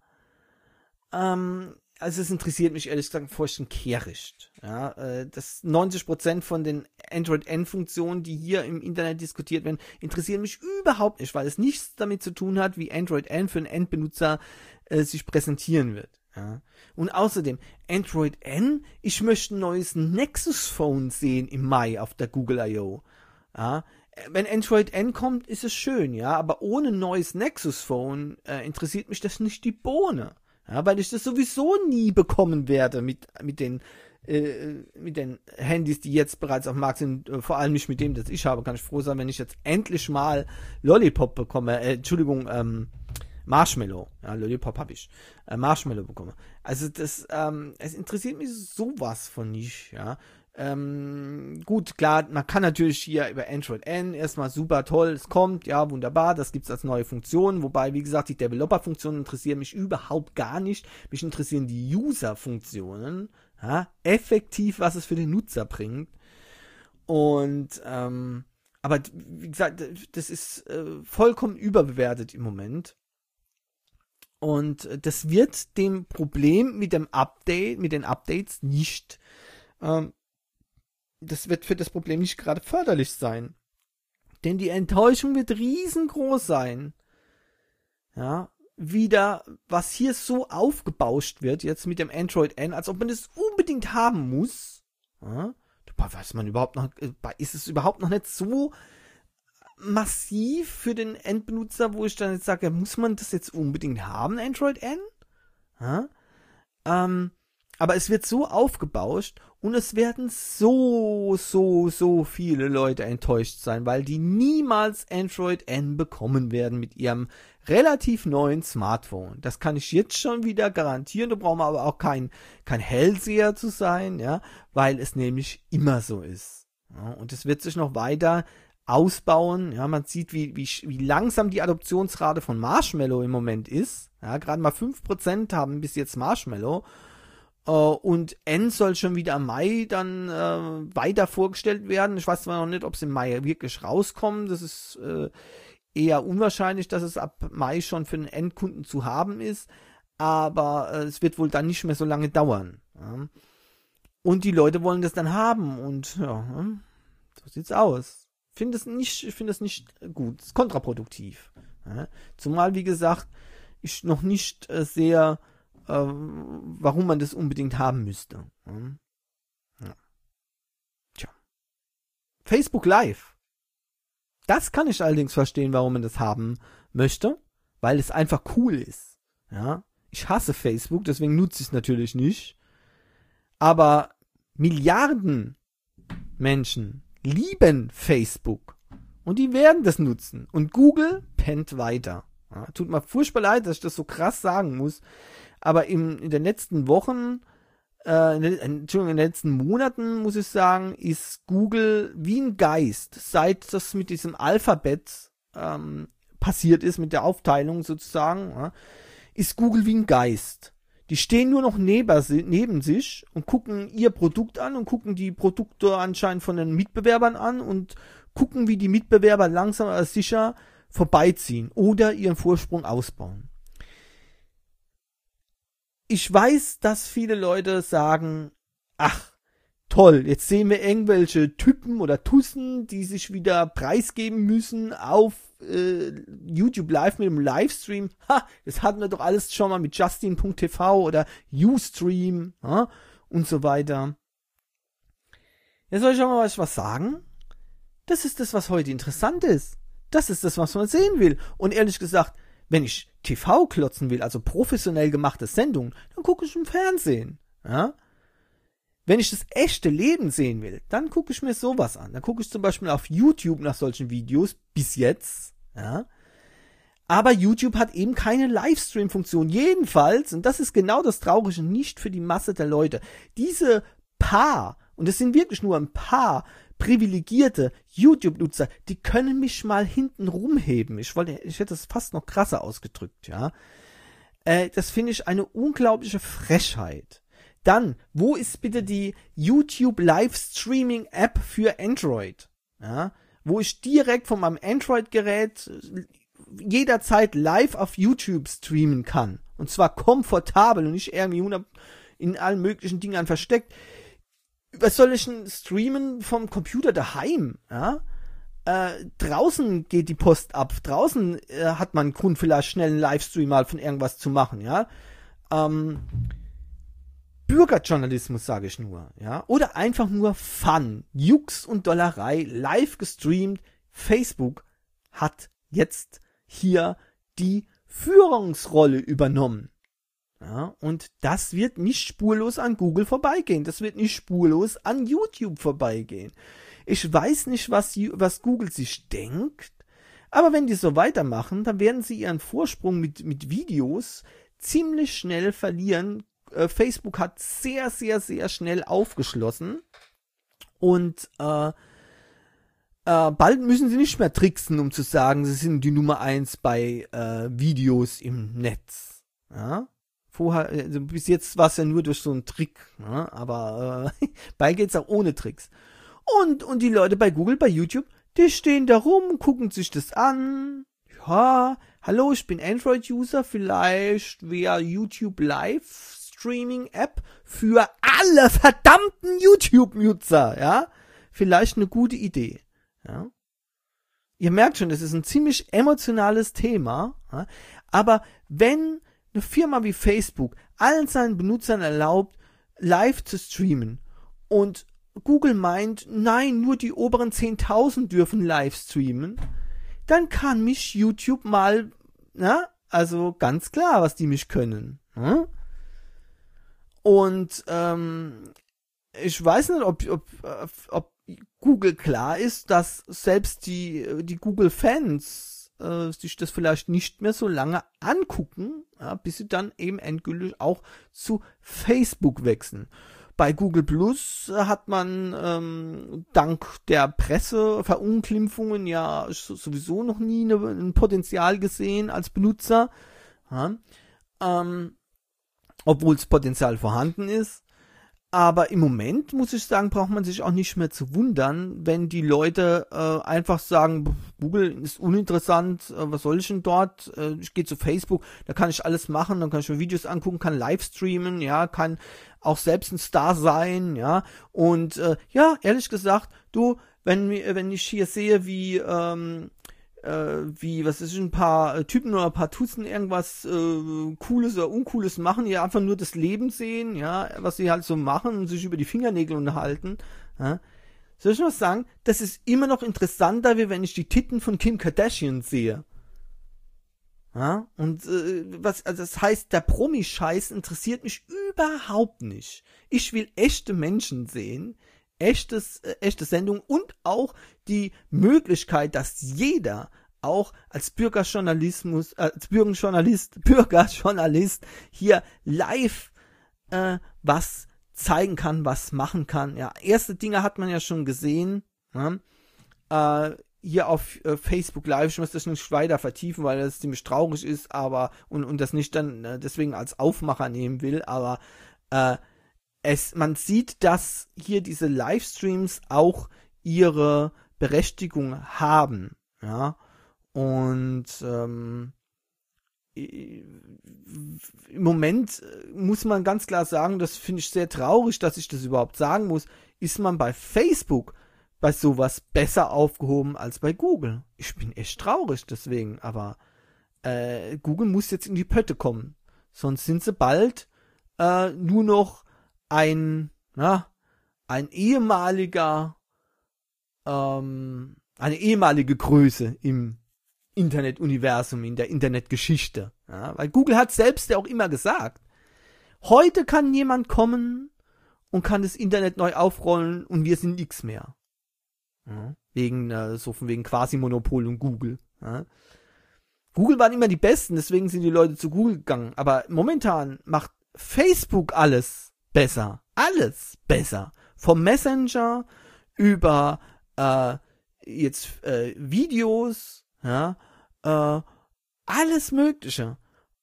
[SPEAKER 1] Ähm, also es interessiert mich ehrlich gesagt furchtbar kehricht. Ja, äh, das neunzig Prozent von den Android N-Funktionen, die hier im Internet diskutiert werden, interessieren mich überhaupt nicht, weil es nichts damit zu tun hat, wie Android N für einen Endbenutzer äh, sich präsentieren wird. Ja. Und außerdem, Android N, ich möchte ein neues Nexus Phone sehen im Mai auf der Google I O. Ja, wenn Android N kommt, ist es schön, ja, aber ohne neues Nexus Phone äh, interessiert mich das nicht die Bohne, ja, weil ich das sowieso nie bekommen werde mit mit den äh, mit den Handys, die jetzt bereits auf dem Markt sind, äh, vor allem nicht mit dem, das ich habe. Kann ich froh sein, wenn ich jetzt endlich mal Lollipop bekomme, äh, Entschuldigung, ähm, Marshmallow, ja, Lollipop habe ich, äh, Marshmallow bekomme. Also das, ähm, es interessiert mich sowas von nicht, ja. Ähm, gut, klar, man kann natürlich hier über Android N erstmal super toll, es kommt, ja, wunderbar, das gibt's als neue Funktion, wobei, wie gesagt, die Developer-Funktionen interessieren mich überhaupt gar nicht, mich interessieren die User-Funktionen, ja, effektiv, was es für den Nutzer bringt. Und, ähm, aber, wie gesagt, das ist äh, vollkommen überbewertet im Moment. Und das wird dem Problem mit dem Update, mit den Updates nicht, ähm, das wird für das Problem nicht gerade förderlich sein. Denn die Enttäuschung wird riesengroß sein. Ja, wieder, was hier so aufgebauscht wird, jetzt mit dem Android N, als ob man das unbedingt haben muss. Ja, dabei weiß man überhaupt noch, ist es überhaupt noch nicht so massiv für den Endbenutzer, wo ich dann jetzt sage, muss man das jetzt unbedingt haben, Android N? Ja, ähm, Aber es wird so aufgebauscht und es werden so, so, so viele Leute enttäuscht sein, weil die niemals Android N bekommen werden mit ihrem relativ neuen Smartphone. Das kann ich jetzt schon wieder garantieren. Da brauchen wir aber auch kein, kein Hellseher zu sein, ja, weil es nämlich immer so ist. Ja, und es wird sich noch weiter ausbauen. Ja, man sieht, wie, wie, wie langsam die Adoptionsrate von Marshmallow im Moment ist. Ja, gerade mal fünf Prozent haben bis jetzt Marshmallow. Uh, und N soll schon wieder im Mai dann uh, weiter vorgestellt werden. Ich weiß zwar noch nicht, ob es im Mai wirklich rauskommt. Das ist uh, eher unwahrscheinlich, dass es ab Mai schon für den Endkunden zu haben ist. Aber uh, es wird wohl dann nicht mehr so lange dauern. Ja. Und die Leute wollen das dann haben. Und ja, so sieht's aus. Ich finde das nicht, ich finde das nicht gut. Es ist kontraproduktiv. Ja. Zumal, wie gesagt, ich noch nicht uh, sehr warum man das unbedingt haben müsste. Ja. Tja. Facebook Live. Das kann ich allerdings verstehen, warum man das haben möchte, weil es einfach cool ist. Ja. Ich hasse Facebook, deswegen nutze ich es natürlich nicht. Aber Milliarden Menschen lieben Facebook und die werden das nutzen. Und Google pennt weiter. Ja. Tut mir furchtbar leid, dass ich das so krass sagen muss. Aber im, in den letzten Wochen, äh, in den, Entschuldigung, in den letzten Monaten, muss ich sagen, ist Google wie ein Geist. Seit das mit diesem Alphabet ähm, passiert ist, mit der Aufteilung sozusagen, ja, ist Google wie ein Geist. Die stehen nur noch neben, neben sich und gucken ihr Produkt an und gucken die Produkte anscheinend von den Mitbewerbern an und gucken, wie die Mitbewerber langsam aber sicher vorbeiziehen oder ihren Vorsprung ausbauen. Ich weiß, dass viele Leute sagen, ach, toll, jetzt sehen wir irgendwelche Typen oder Tussen, die sich wieder preisgeben müssen auf äh, YouTube Live mit dem Livestream. Ha, das hatten wir doch alles schon mal mit Justin Punkt T V oder Ustream, ja, und so weiter. Jetzt soll ich auch mal was, was sagen? Das ist das, was heute interessant ist. Das ist das, was man sehen will. Und ehrlich gesagt, wenn ich T V klotzen will, also professionell gemachte Sendungen, dann gucke ich im Fernsehen. Ja? Wenn ich das echte Leben sehen will, dann gucke ich mir sowas an. Dann gucke ich zum Beispiel auf YouTube nach solchen Videos, bis jetzt. Ja? Aber YouTube hat eben keine Livestream-Funktion. Jedenfalls, und das ist genau das Traurige, nicht für die Masse der Leute. Diese paar, und es sind wirklich nur ein paar privilegierte YouTube-Nutzer, die können mich mal hinten rumheben. Ich wollte, ich hätte das fast noch krasser ausgedrückt, ja. Äh, das finde ich eine unglaubliche Frechheit. Dann, wo ist bitte die YouTube Livestreaming App für Android? Ja, wo ich direkt von meinem Android-Gerät jederzeit live auf YouTube streamen kann. Und zwar komfortabel und nicht irgendwie in allen möglichen Dingen versteckt. Was soll ich denn streamen vom Computer daheim? Ja? Äh, draußen geht die Post ab. Draußen äh, hat man einen Grund, vielleicht schnell einen Livestream mal von irgendwas zu machen. Ja? Ähm, Bürgerjournalismus, sage ich nur. Ja? Oder einfach nur Fun. Jux und Dollerei, live gestreamt. Facebook hat jetzt hier die Führungsrolle übernommen. Ja, und das wird nicht spurlos an Google vorbeigehen. Das wird nicht spurlos an YouTube vorbeigehen. Ich weiß nicht, was, was Google sich denkt, aber wenn die so weitermachen, dann werden sie ihren Vorsprung mit, mit Videos ziemlich schnell verlieren. Äh, Facebook hat sehr, sehr, sehr schnell aufgeschlossen und äh, äh, bald müssen sie nicht mehr tricksen, um zu sagen, sie sind die Nummer eins bei äh, Videos im Netz. Ja? Vorher, also bis jetzt war es ja nur durch so einen Trick, ne? Aber äh, bald geht's auch ohne Tricks. Und, und die Leute bei Google, bei YouTube, die stehen da rum, gucken sich das an. Ja, hallo, ich bin Android-User, vielleicht wäre YouTube Live-Streaming-App für alle verdammten YouTube-Nutzer, ja? Vielleicht eine gute Idee, ja? Ihr merkt schon, das ist ein ziemlich emotionales Thema, ja? Aber wenn eine Firma wie Facebook allen seinen Benutzern erlaubt, live zu streamen und Google meint, nein, nur die oberen zehntausend dürfen live streamen, dann kann mich YouTube mal, na, also ganz klar, was die mich können. Hm? Und ähm, ich weiß nicht, ob, ob, ob Google klar ist, dass selbst die, die Google-Fans äh, sich das vielleicht nicht mehr so lange angucken, ja, bis sie dann eben endgültig auch zu Facebook wechseln. Bei Google Plus hat man ähm, dank der Presseverunglimpfungen ja sowieso noch nie eine, ein Potenzial gesehen als Benutzer, ja, ähm, obwohl das Potenzial vorhanden ist. Aber im Moment, muss ich sagen, braucht man sich auch nicht mehr zu wundern, wenn die Leute äh, einfach sagen, Google ist uninteressant, äh, was soll ich denn dort? Äh, ich gehe zu Facebook, da kann ich alles machen, dann kann ich mir Videos angucken, kann live streamen, ja, kann auch selbst ein Star sein, ja. Und äh, ja, ehrlich gesagt, du, wenn, wenn ich hier sehe, wie ähm, äh, wie, was ist, ein paar Typen oder ein paar Tutzen irgendwas äh, Cooles oder Uncooles machen, die einfach nur das Leben sehen, ja, was sie halt so machen und sich über die Fingernägel unterhalten, ja. Soll ich mal sagen, das ist immer noch interessanter, wie wenn ich die Titten von Kim Kardashian sehe. Ja, und äh, was, also das heißt, der Promi-Scheiß interessiert mich überhaupt nicht. Ich will echte Menschen sehen, echtes, äh, echte Sendung und auch die Möglichkeit, dass jeder auch als Bürgerjournalismus, äh, als Bürgerjournalist, Bürgerjournalist hier live äh, was zeigen kann, was machen kann. Ja, erste Dinge hat man ja schon gesehen. Ja? Äh, hier auf äh, Facebook Live, ich muss das nicht weiter vertiefen, weil das ziemlich traurig ist, aber und, und das nicht dann äh, deswegen als Aufmacher nehmen will, aber äh, es, man sieht, dass hier diese Livestreams auch ihre Berechtigung haben, ja, und ähm, im Moment muss man ganz klar sagen, das finde ich sehr traurig, dass ich das überhaupt sagen muss, ist man bei Facebook bei sowas besser aufgehoben als bei Google. Ich bin echt traurig deswegen, aber äh, Google muss jetzt in die Pötte kommen, sonst sind sie bald äh, nur noch ein, ja, ein ehemaliger, ähm, eine ehemalige Größe im Internetuniversum, in der Internetgeschichte. Ja, weil Google hat selbst ja auch immer gesagt, heute kann jemand kommen und kann das Internet neu aufrollen und wir sind nix mehr. Ja, wegen, äh, so von wegen Quasi-Monopol und Google. Ja. Google waren immer die Besten, deswegen sind die Leute zu Google gegangen. Aber momentan macht Facebook alles besser. Alles besser. Vom Messenger über äh, jetzt äh, Videos, ja, äh, alles Mögliche.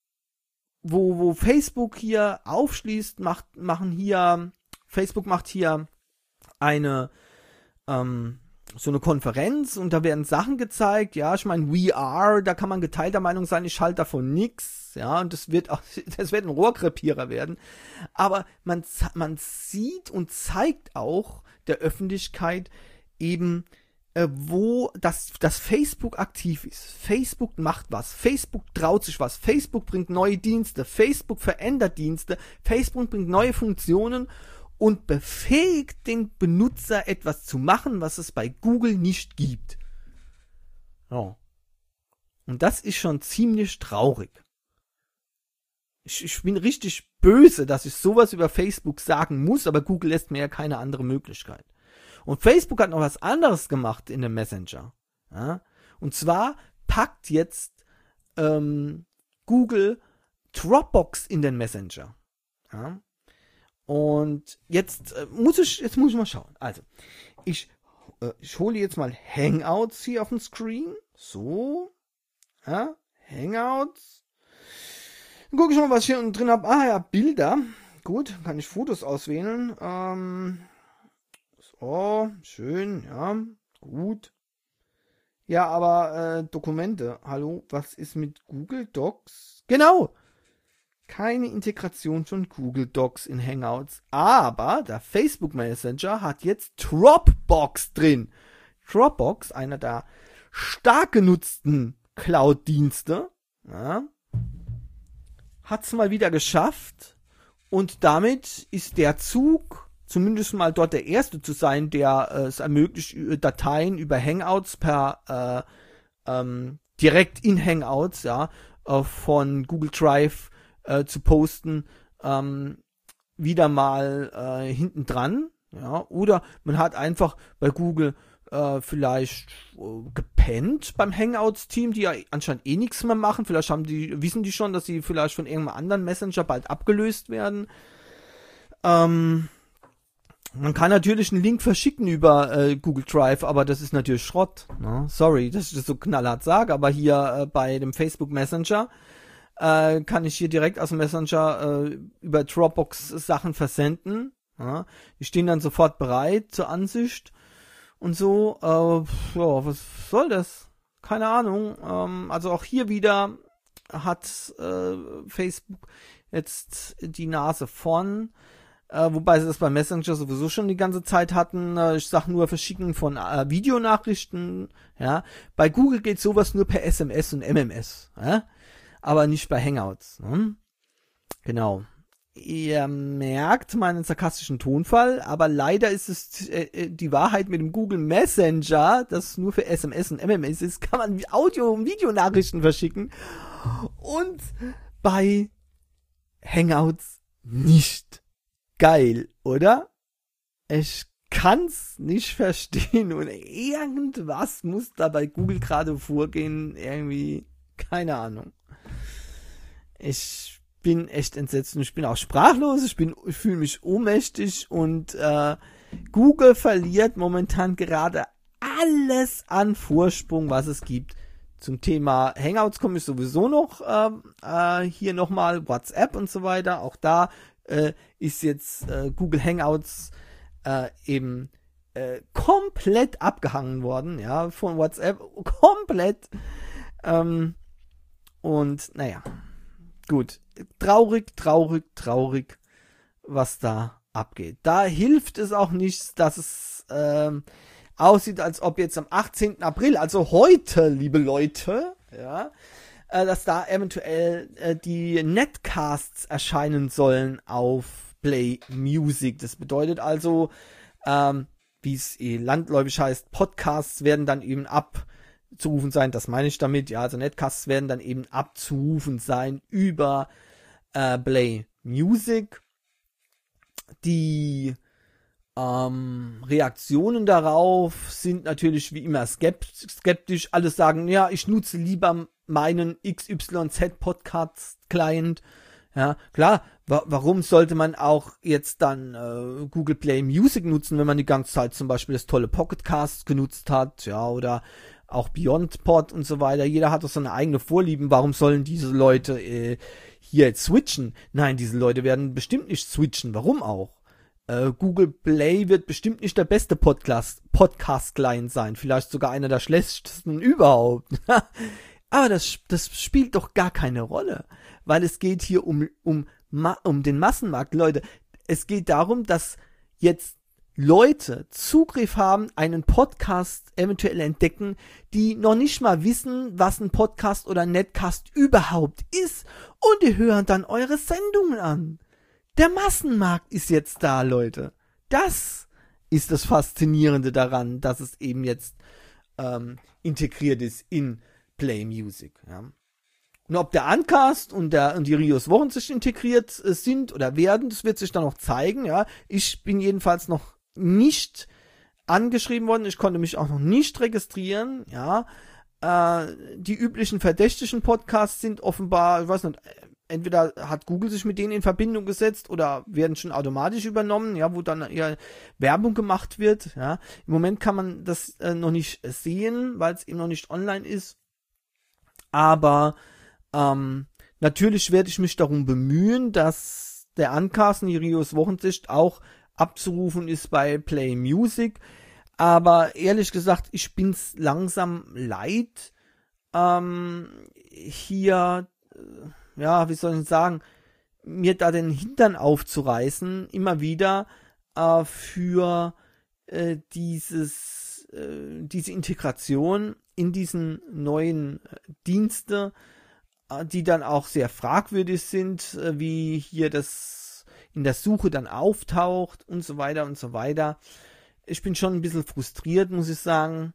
[SPEAKER 1] Wo, wo Facebook hier aufschließt, macht, machen hier, Facebook macht hier eine, ähm, so eine Konferenz und da werden Sachen gezeigt, ja, ich meine, V R, da kann man geteilter Meinung sein, ich halte davon nix, ja, und das wird auch, das wird ein Rohrkrepierer werden, aber man, man sieht und zeigt auch der Öffentlichkeit eben, äh, wo das, das Facebook aktiv ist. Facebook macht was, Facebook traut sich was, Facebook bringt neue Dienste, Facebook verändert Dienste, Facebook bringt neue Funktionen und befähigt den Benutzer etwas zu machen, was es bei Google nicht gibt. Ja. Und das ist schon ziemlich traurig. Ich, ich bin richtig böse, dass ich sowas über Facebook sagen muss, aber Google lässt mir ja keine andere Möglichkeit. Und Facebook hat noch was anderes gemacht in dem Messenger. Ja? Und zwar packt jetzt ähm, Google Dropbox in den Messenger. Ja? Und jetzt äh, muss ich, jetzt muss ich mal schauen. Also, ich, äh, ich hole jetzt mal Hangouts hier auf den Screen. So. Ja, Hangouts. Dann gucke ich mal, was ich hier unten drin habe. Ah ja, Bilder. Gut, kann ich Fotos auswählen. Ähm, so, schön, ja, gut. Ja, aber äh, Dokumente. Hallo, was ist mit Google Docs? Genau. Keine Integration von Google Docs in Hangouts, aber der Facebook Messenger hat jetzt Dropbox drin. Dropbox, einer der stark genutzten Cloud-Dienste, ja, hat es mal wieder geschafft und damit ist der Zug, zumindest mal dort der erste zu sein, der äh, es ermöglicht, Dateien über Hangouts per äh, ähm, direkt in Hangouts, ja, äh, von Google Drive zu posten, ähm, wieder mal äh, hinten dran, ja, oder man hat einfach bei Google äh, vielleicht äh, gepennt beim Hangouts-Team, die ja anscheinend eh nichts mehr machen. Vielleicht haben die, wissen die schon, dass sie vielleicht von irgendeinem anderen Messenger bald abgelöst werden. Ähm, man kann natürlich einen Link verschicken über äh, Google Drive, aber das ist natürlich Schrott. Ne? Sorry, dass ich das so knallhart sage, aber hier äh, bei dem Facebook Messenger äh, kann ich hier direkt aus dem Messenger äh, über Dropbox Sachen versenden. Ja? Die stehen dann sofort bereit zur Ansicht und so. Äh, ja, was soll das? Keine Ahnung. Ähm, also auch hier wieder hat äh, Facebook jetzt die Nase vorn. Äh, wobei sie das bei Messenger sowieso schon die ganze Zeit hatten. Äh, ich sag nur Verschicken von äh, Videonachrichten. Ja, bei Google geht sowas nur per S M S und M M S, ja? Aber nicht bei Hangouts. Ne? Genau. Ihr merkt meinen sarkastischen Tonfall, aber leider ist es äh, die Wahrheit mit dem Google Messenger, das nur für S M S und M M S ist, kann man Audio- und Videonachrichten verschicken und bei Hangouts nicht. Geil, oder? Ich kann's nicht verstehen und irgendwas muss da bei Google gerade vorgehen, irgendwie, keine Ahnung. Ich bin echt entsetzt und ich bin auch sprachlos, ich bin, ich fühle mich ohnmächtig und äh, Google verliert momentan gerade alles an Vorsprung, was es gibt. Zum Thema Hangouts komme ich sowieso noch äh, äh, hier nochmal, WhatsApp und so weiter, auch da äh, ist jetzt äh, Google Hangouts äh, eben äh, komplett abgehangen worden, ja, von WhatsApp, komplett. Ähm, und naja, gut, traurig, traurig, traurig, was da abgeht. Da hilft es auch nichts, dass es ähm, aussieht, als ob jetzt am achtzehnten April, also heute, liebe Leute, ja, äh, dass da eventuell äh, die Netcasts erscheinen sollen auf Play Music. Das bedeutet also, ähm, wie es eh landläufig heißt, Podcasts werden dann eben abzurufen sein. Das meine ich damit. Ja, also Netcasts werden dann eben abzurufen sein über äh, Play Music. Die ähm, Reaktionen darauf sind natürlich wie immer skept- skeptisch. Alle sagen, ja, ich nutze lieber meinen X Y Z Podcast Client. Ja, klar, wa- warum sollte man auch jetzt dann äh, Google Play Music nutzen, wenn man die ganze Zeit zum Beispiel das tolle Pocketcast genutzt hat, ja, oder auch BeyondPod und so weiter. Jeder hat doch seine eigene Vorlieben. Warum sollen diese Leute äh, hier jetzt switchen? Nein, diese Leute werden bestimmt nicht switchen. Warum auch? Äh, Google Play wird bestimmt nicht der beste Podcast Podcast-Client sein. Vielleicht sogar einer der schlechtesten überhaupt. Aber das, das spielt doch gar keine Rolle. Weil es geht hier um, um, um den Massenmarkt. Leute, es geht darum, dass jetzt Leute Zugriff haben, einen Podcast eventuell entdecken, die noch nicht mal wissen, was ein Podcast oder ein Netcast überhaupt ist. Und die hören dann eure Sendungen an. Der Massenmarkt ist jetzt da, Leute. Das ist das Faszinierende daran, dass es eben jetzt ähm, integriert ist in Play Music. Ja. Und ob der Uncast und, der, und die Rios Wochensicht integriert äh, sind oder werden, das wird sich dann noch zeigen. Ja. Ich bin jedenfalls noch nicht angeschrieben worden. Ich konnte mich auch noch nicht registrieren. Ja. Äh, die üblichen verdächtigen Podcasts sind offenbar, ich weiß nicht, entweder hat Google sich mit denen in Verbindung gesetzt oder werden schon automatisch übernommen, ja, wo dann eher Werbung gemacht wird, ja. Im Moment kann man das äh, noch nicht sehen, weil es eben noch nicht online ist. Aber ähm, natürlich werde ich mich darum bemühen, dass der Uncast und die Rios Wochensicht auch abzurufen ist bei Play Music. Aber ehrlich gesagt, ich bin's langsam leid, ähm, hier äh, ja, wie soll ich sagen, mir da den Hintern aufzureißen, immer wieder äh, für äh, dieses, äh, diese Integration in diesen neuen äh, Dienste, äh, die dann auch sehr fragwürdig sind, äh, wie hier das in der Suche dann auftaucht und so weiter und so weiter. Ich bin schon ein bisschen frustriert, muss ich sagen,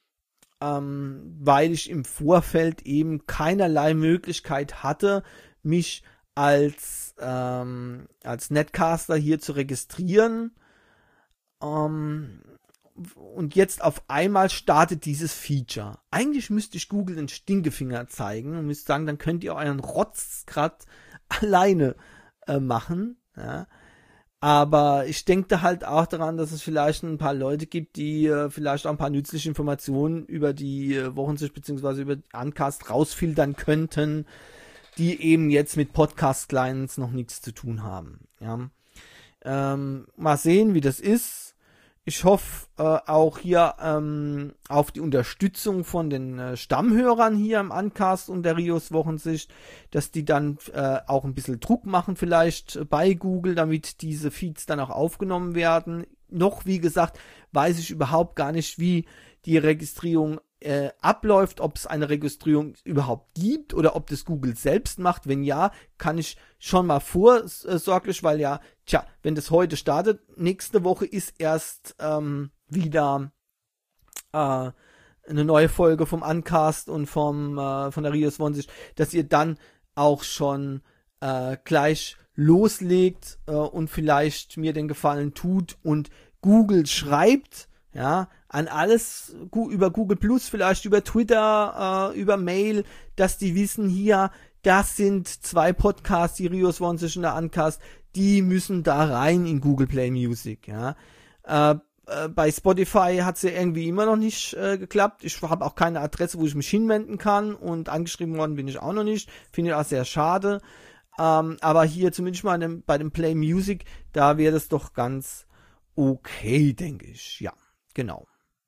[SPEAKER 1] ähm, weil ich im Vorfeld eben keinerlei Möglichkeit hatte, mich als als, ähm, als Netcaster hier zu registrieren. Ähm, und jetzt auf einmal startet dieses Feature. Eigentlich müsste ich Google den Stinkefinger zeigen und müsste sagen, dann könnt ihr euren Rotz grad alleine äh, machen. Ja. Aber ich denke halt auch daran, dass es vielleicht ein paar Leute gibt, die äh, vielleicht auch ein paar nützliche Informationen über die äh, Wochensicht bzw. über Uncast rausfiltern könnten, die eben jetzt mit Podcast-Clients noch nichts zu tun haben. Ja. Ähm, mal sehen, wie das ist. Ich hoffe äh, auch hier ähm, auf die Unterstützung von den äh, Stammhörern hier im Uncast und der Rios Wochensicht, dass die dann äh, auch ein bisschen Druck machen vielleicht äh, bei Google, damit diese Feeds dann auch aufgenommen werden. Noch, wie gesagt, weiß ich überhaupt gar nicht, wie die Registrierung äh, abläuft, ob es eine Registrierung überhaupt gibt oder ob das Google selbst macht. Wenn ja, kann ich schon mal vorsorglich, weil ja, tja, wenn das heute startet, nächste Woche ist erst ähm, wieder äh, eine neue Folge vom Uncast und vom äh, von der Rios Wonsicht, dass ihr dann auch schon äh, gleich loslegt äh, und vielleicht mir den Gefallen tut und Google schreibt, ja, an alles über Google Plus, vielleicht über Twitter, äh, über Mail, dass die wissen hier, das sind zwei Podcasts, die Rios Wonsicht und der Uncast, die müssen da rein in Google Play Music, ja. Äh, äh, bei Spotify hat es ja irgendwie immer noch nicht äh, geklappt. Ich habe auch keine Adresse, wo ich mich hinwenden kann und angeschrieben worden bin ich auch noch nicht. Finde ich auch sehr schade. Ähm, aber hier zumindest mal dem, bei dem Play Music, da wäre das doch ganz okay, denke ich. Ja, genau.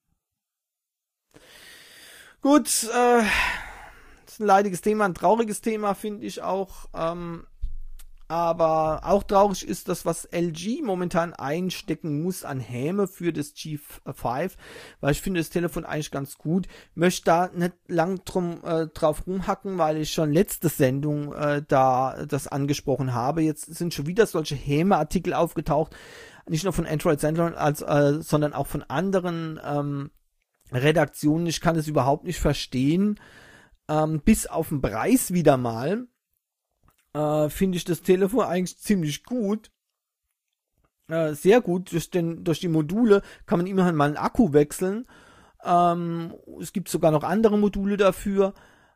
[SPEAKER 1] Gut, äh, das ist ein leidiges Thema, ein trauriges Thema, finde ich auch. Ähm, aber auch traurig ist das, was L G momentan einstecken muss an Häme für das G fünf, weil ich finde das Telefon eigentlich ganz gut. Möchte da nicht lang drum, äh, drauf rumhacken, weil ich schon letzte Sendung äh, da das angesprochen habe. Jetzt sind schon wieder solche Häme-Artikel aufgetaucht, nicht nur von Android Central, als, äh, sondern auch von anderen ähm, Redaktionen. Ich kann es überhaupt nicht verstehen. Ähm, bis auf den Preis wieder mal. Äh, finde ich das Telefon eigentlich ziemlich gut. Äh, sehr gut. Durch, den, durch die Module kann man immerhin mal einen Akku wechseln. Ähm, es gibt sogar noch andere Module dafür.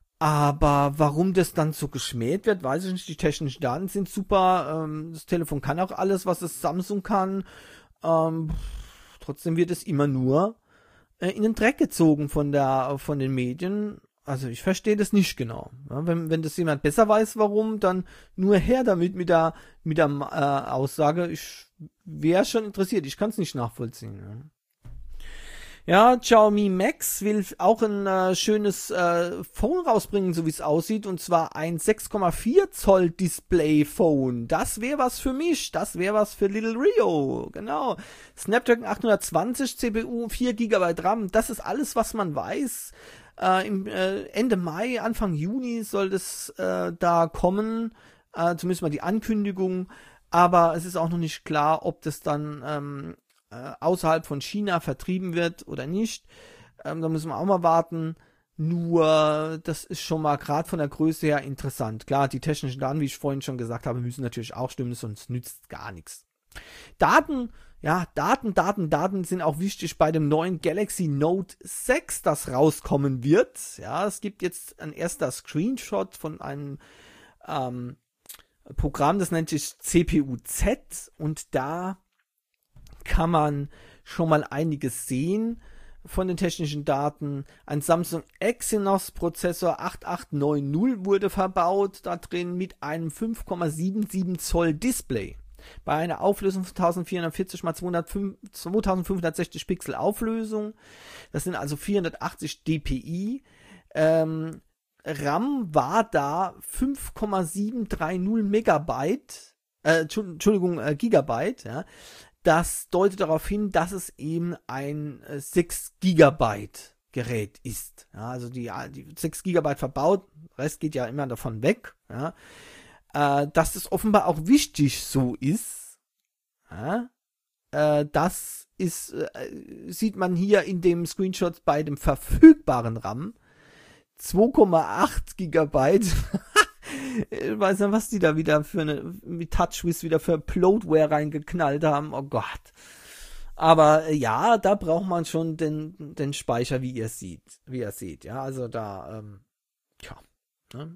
[SPEAKER 1] Aber warum das dann so geschmäht wird, weiß ich nicht. Die technischen Daten sind super. Ähm, das Telefon kann auch alles, was das Samsung kann. Ähm, trotzdem wird es immer nur äh, in den Dreck gezogen von der, von den Medien. Also ich verstehe das nicht genau. Ja, wenn, wenn das jemand besser weiß, warum, dann nur her damit mit der, mit der äh, Aussage. Ich wäre schon interessiert. Ich kann es nicht nachvollziehen. Ja. Ja, Xiaomi Max will auch ein äh, schönes äh, Phone rausbringen, so wie es aussieht, und zwar ein sechs Komma vier Zoll Display Phone. Das wäre was für mich, das wäre was für Little Rio, genau. Snapdragon achthundertzwanzig, C P U, vier Gigabyte RAM, das ist alles, was man weiß. Äh, im, äh, Ende Mai, Anfang Juni soll das äh, da kommen, äh, zumindest mal die Ankündigung, aber es ist auch noch nicht klar, ob das dann ähm, außerhalb von China vertrieben wird oder nicht. Ähm, da müssen wir auch mal warten. Nur, das ist schon mal gerade von der Größe her interessant. Klar, die technischen Daten, wie ich vorhin schon gesagt habe, müssen natürlich auch stimmen, sonst nützt gar nichts. Daten, ja, Daten, Daten, Daten sind auch wichtig bei dem neuen Galaxy Note sechs, das rauskommen wird. Ja, es gibt jetzt ein erster Screenshot von einem ähm, Programm, das nennt sich C P U Z, und da kann man schon mal einiges sehen von den technischen Daten. Ein Samsung Exynos Prozessor acht acht neun null wurde verbaut, da drin mit einem fünf Komma siebenundsiebzig Zoll Display. Bei einer Auflösung von vierzehnhundertvierzig mal zweitausendfünfhundertsechzig Pixel Auflösung. Das sind also vierhundertachtzig dpi. Ähm, RAM war da fünf Komma siebenhundertdreißig Megabyte, äh, Entschuldigung, äh, Gigabyte, ja. Das deutet darauf hin, dass es eben ein äh, sechs Gigabyte Gerät ist. Ja, also die, die sechs Gigabyte verbaut, Rest geht ja immer davon weg. Ja. Äh, dass das offenbar auch wichtig so ist, ja, äh, das ist, äh, sieht man hier in dem Screenshot bei dem verfügbaren RAM. zwei Komma acht Gigabyte. Ich weiß nicht, was die da wieder für eine, mit TouchWiz wieder für Bloatware reingeknallt haben. Oh Gott. Aber äh, ja, da braucht man schon den, den Speicher, wie ihr seht, wie ihr seht. Ja, also da, ähm, tja, ne?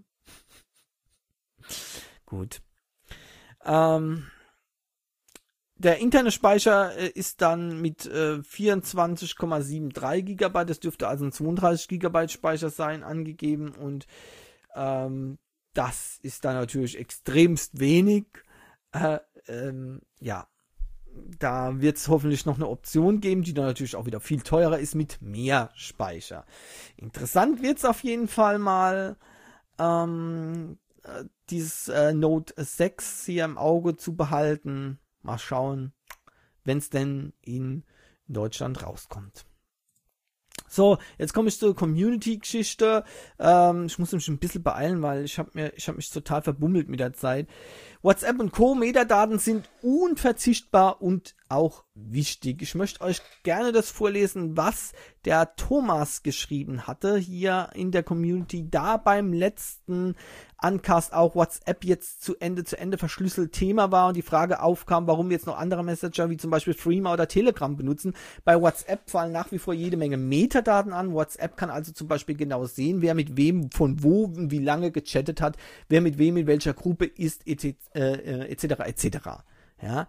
[SPEAKER 1] Gut. Ähm, der interne Speicher äh, ist dann mit äh, vierundzwanzig Komma dreiundsiebzig Gigabyte, das dürfte also ein zweiunddreißig Gigabyte Speicher sein, angegeben, und ähm, das ist dann natürlich extremst wenig. Äh, ähm, ja, da wird es hoffentlich noch eine Option geben, die dann natürlich auch wieder viel teurer ist, mit mehr Speicher. Interessant wird es auf jeden Fall mal, ähm, dieses äh, Note sechs hier im Auge zu behalten. Mal schauen, wenn es denn in Deutschland rauskommt. So, jetzt komme ich zur Community-Geschichte. Ähm, ich muss mich ein bisschen beeilen, weil ich habe mir, ich habe mich total verbummelt mit der Zeit. WhatsApp und Co. Metadaten sind unverzichtbar und auch wichtig. Ich möchte euch gerne das vorlesen, was der Thomas geschrieben hatte hier in der Community, da beim letzten Uncast auch WhatsApp jetzt zu Ende zu Ende verschlüsselt Thema war und die Frage aufkam, warum wir jetzt noch andere Messenger wie zum Beispiel Threema oder Telegram benutzen. Bei WhatsApp fallen nach wie vor jede Menge Metadaten an. WhatsApp kann also zum Beispiel genau sehen, wer mit wem von wo und wie lange gechattet hat, wer mit wem in welcher Gruppe ist, et cetera et cetera. Ja.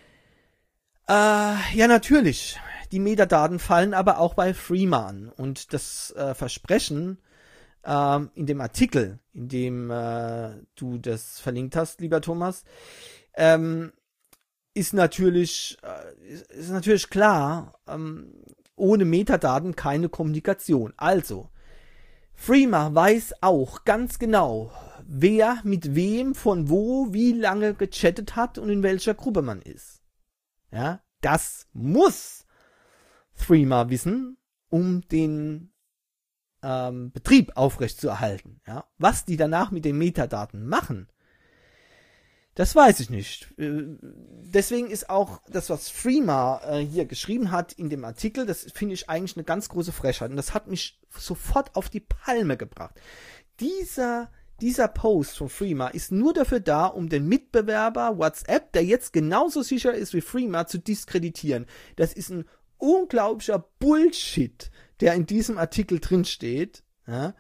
[SPEAKER 1] Äh, ja, natürlich. Die Metadaten fallen aber auch bei Threema an. Und das äh, Versprechen ähm, in dem Artikel, in dem äh, du das verlinkt hast, lieber Thomas, ähm, ist natürlich, äh, ist, ist natürlich klar, ähm, ohne Metadaten keine Kommunikation. Also, Threema weiß auch ganz genau, wer mit wem von wo wie lange gechattet hat und in welcher Gruppe man ist. Ja, das muss Threema wissen, um den ähm, Betrieb aufrechtzuerhalten. Ja, was die danach mit den Metadaten machen, das weiß ich nicht. Äh, deswegen ist auch das, was Threema äh, hier geschrieben hat in dem Artikel, das finde ich eigentlich eine ganz große Frechheit. Und das hat mich sofort auf die Palme gebracht. Dieser Dieser Post von Threema ist nur dafür da, um den Mitbewerber WhatsApp, der jetzt genauso sicher ist wie Threema, zu diskreditieren. Das ist ein unglaublicher Bullshit, der in diesem Artikel drin steht. Ja?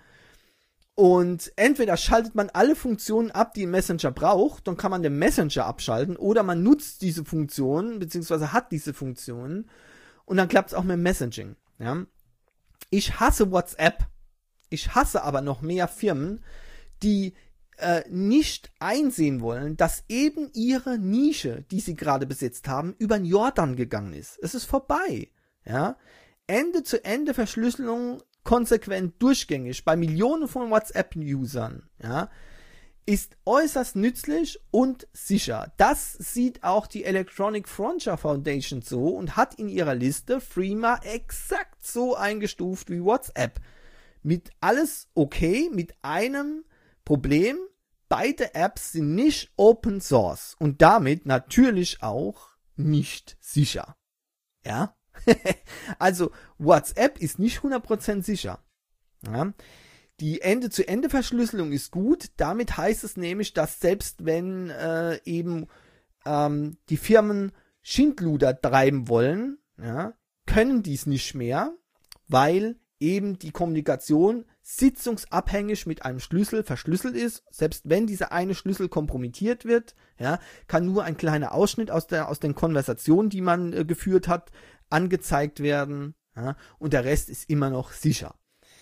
[SPEAKER 1] Und entweder schaltet man alle Funktionen ab, die ein Messenger braucht, dann kann man den Messenger abschalten, oder man nutzt diese Funktionen, beziehungsweise hat diese Funktionen, und dann klappt es auch mit Messaging. Ja? Ich hasse WhatsApp. Ich hasse aber noch mehr Firmen, die äh, nicht einsehen wollen, dass eben ihre Nische, die sie gerade besetzt haben, über den Jordan gegangen ist. Es ist vorbei. Ja? Ende-zu-Ende-Verschlüsselung konsequent durchgängig bei Millionen von WhatsApp-Usern, ja, ist äußerst nützlich und sicher. Das sieht auch die Electronic Frontier Foundation so und hat in ihrer Liste Threema exakt so eingestuft wie WhatsApp. Mit alles okay, mit einem Problem: beide Apps sind nicht Open Source und damit natürlich auch nicht sicher. Ja? Also WhatsApp ist nicht hundert Prozent sicher. Ja? Die Ende-zu-Ende-Verschlüsselung ist gut. Damit heißt es nämlich, dass selbst wenn äh, eben ähm, die Firmen Schindluder treiben wollen, ja, können dies nicht mehr, weil eben die Kommunikation sitzungsabhängig mit einem Schlüssel verschlüsselt ist. Selbst wenn dieser eine Schlüssel kompromittiert wird, ja, kann nur ein kleiner Ausschnitt aus der aus den Konversationen, die man äh, geführt hat, angezeigt werden. Ja, und der Rest ist immer noch sicher.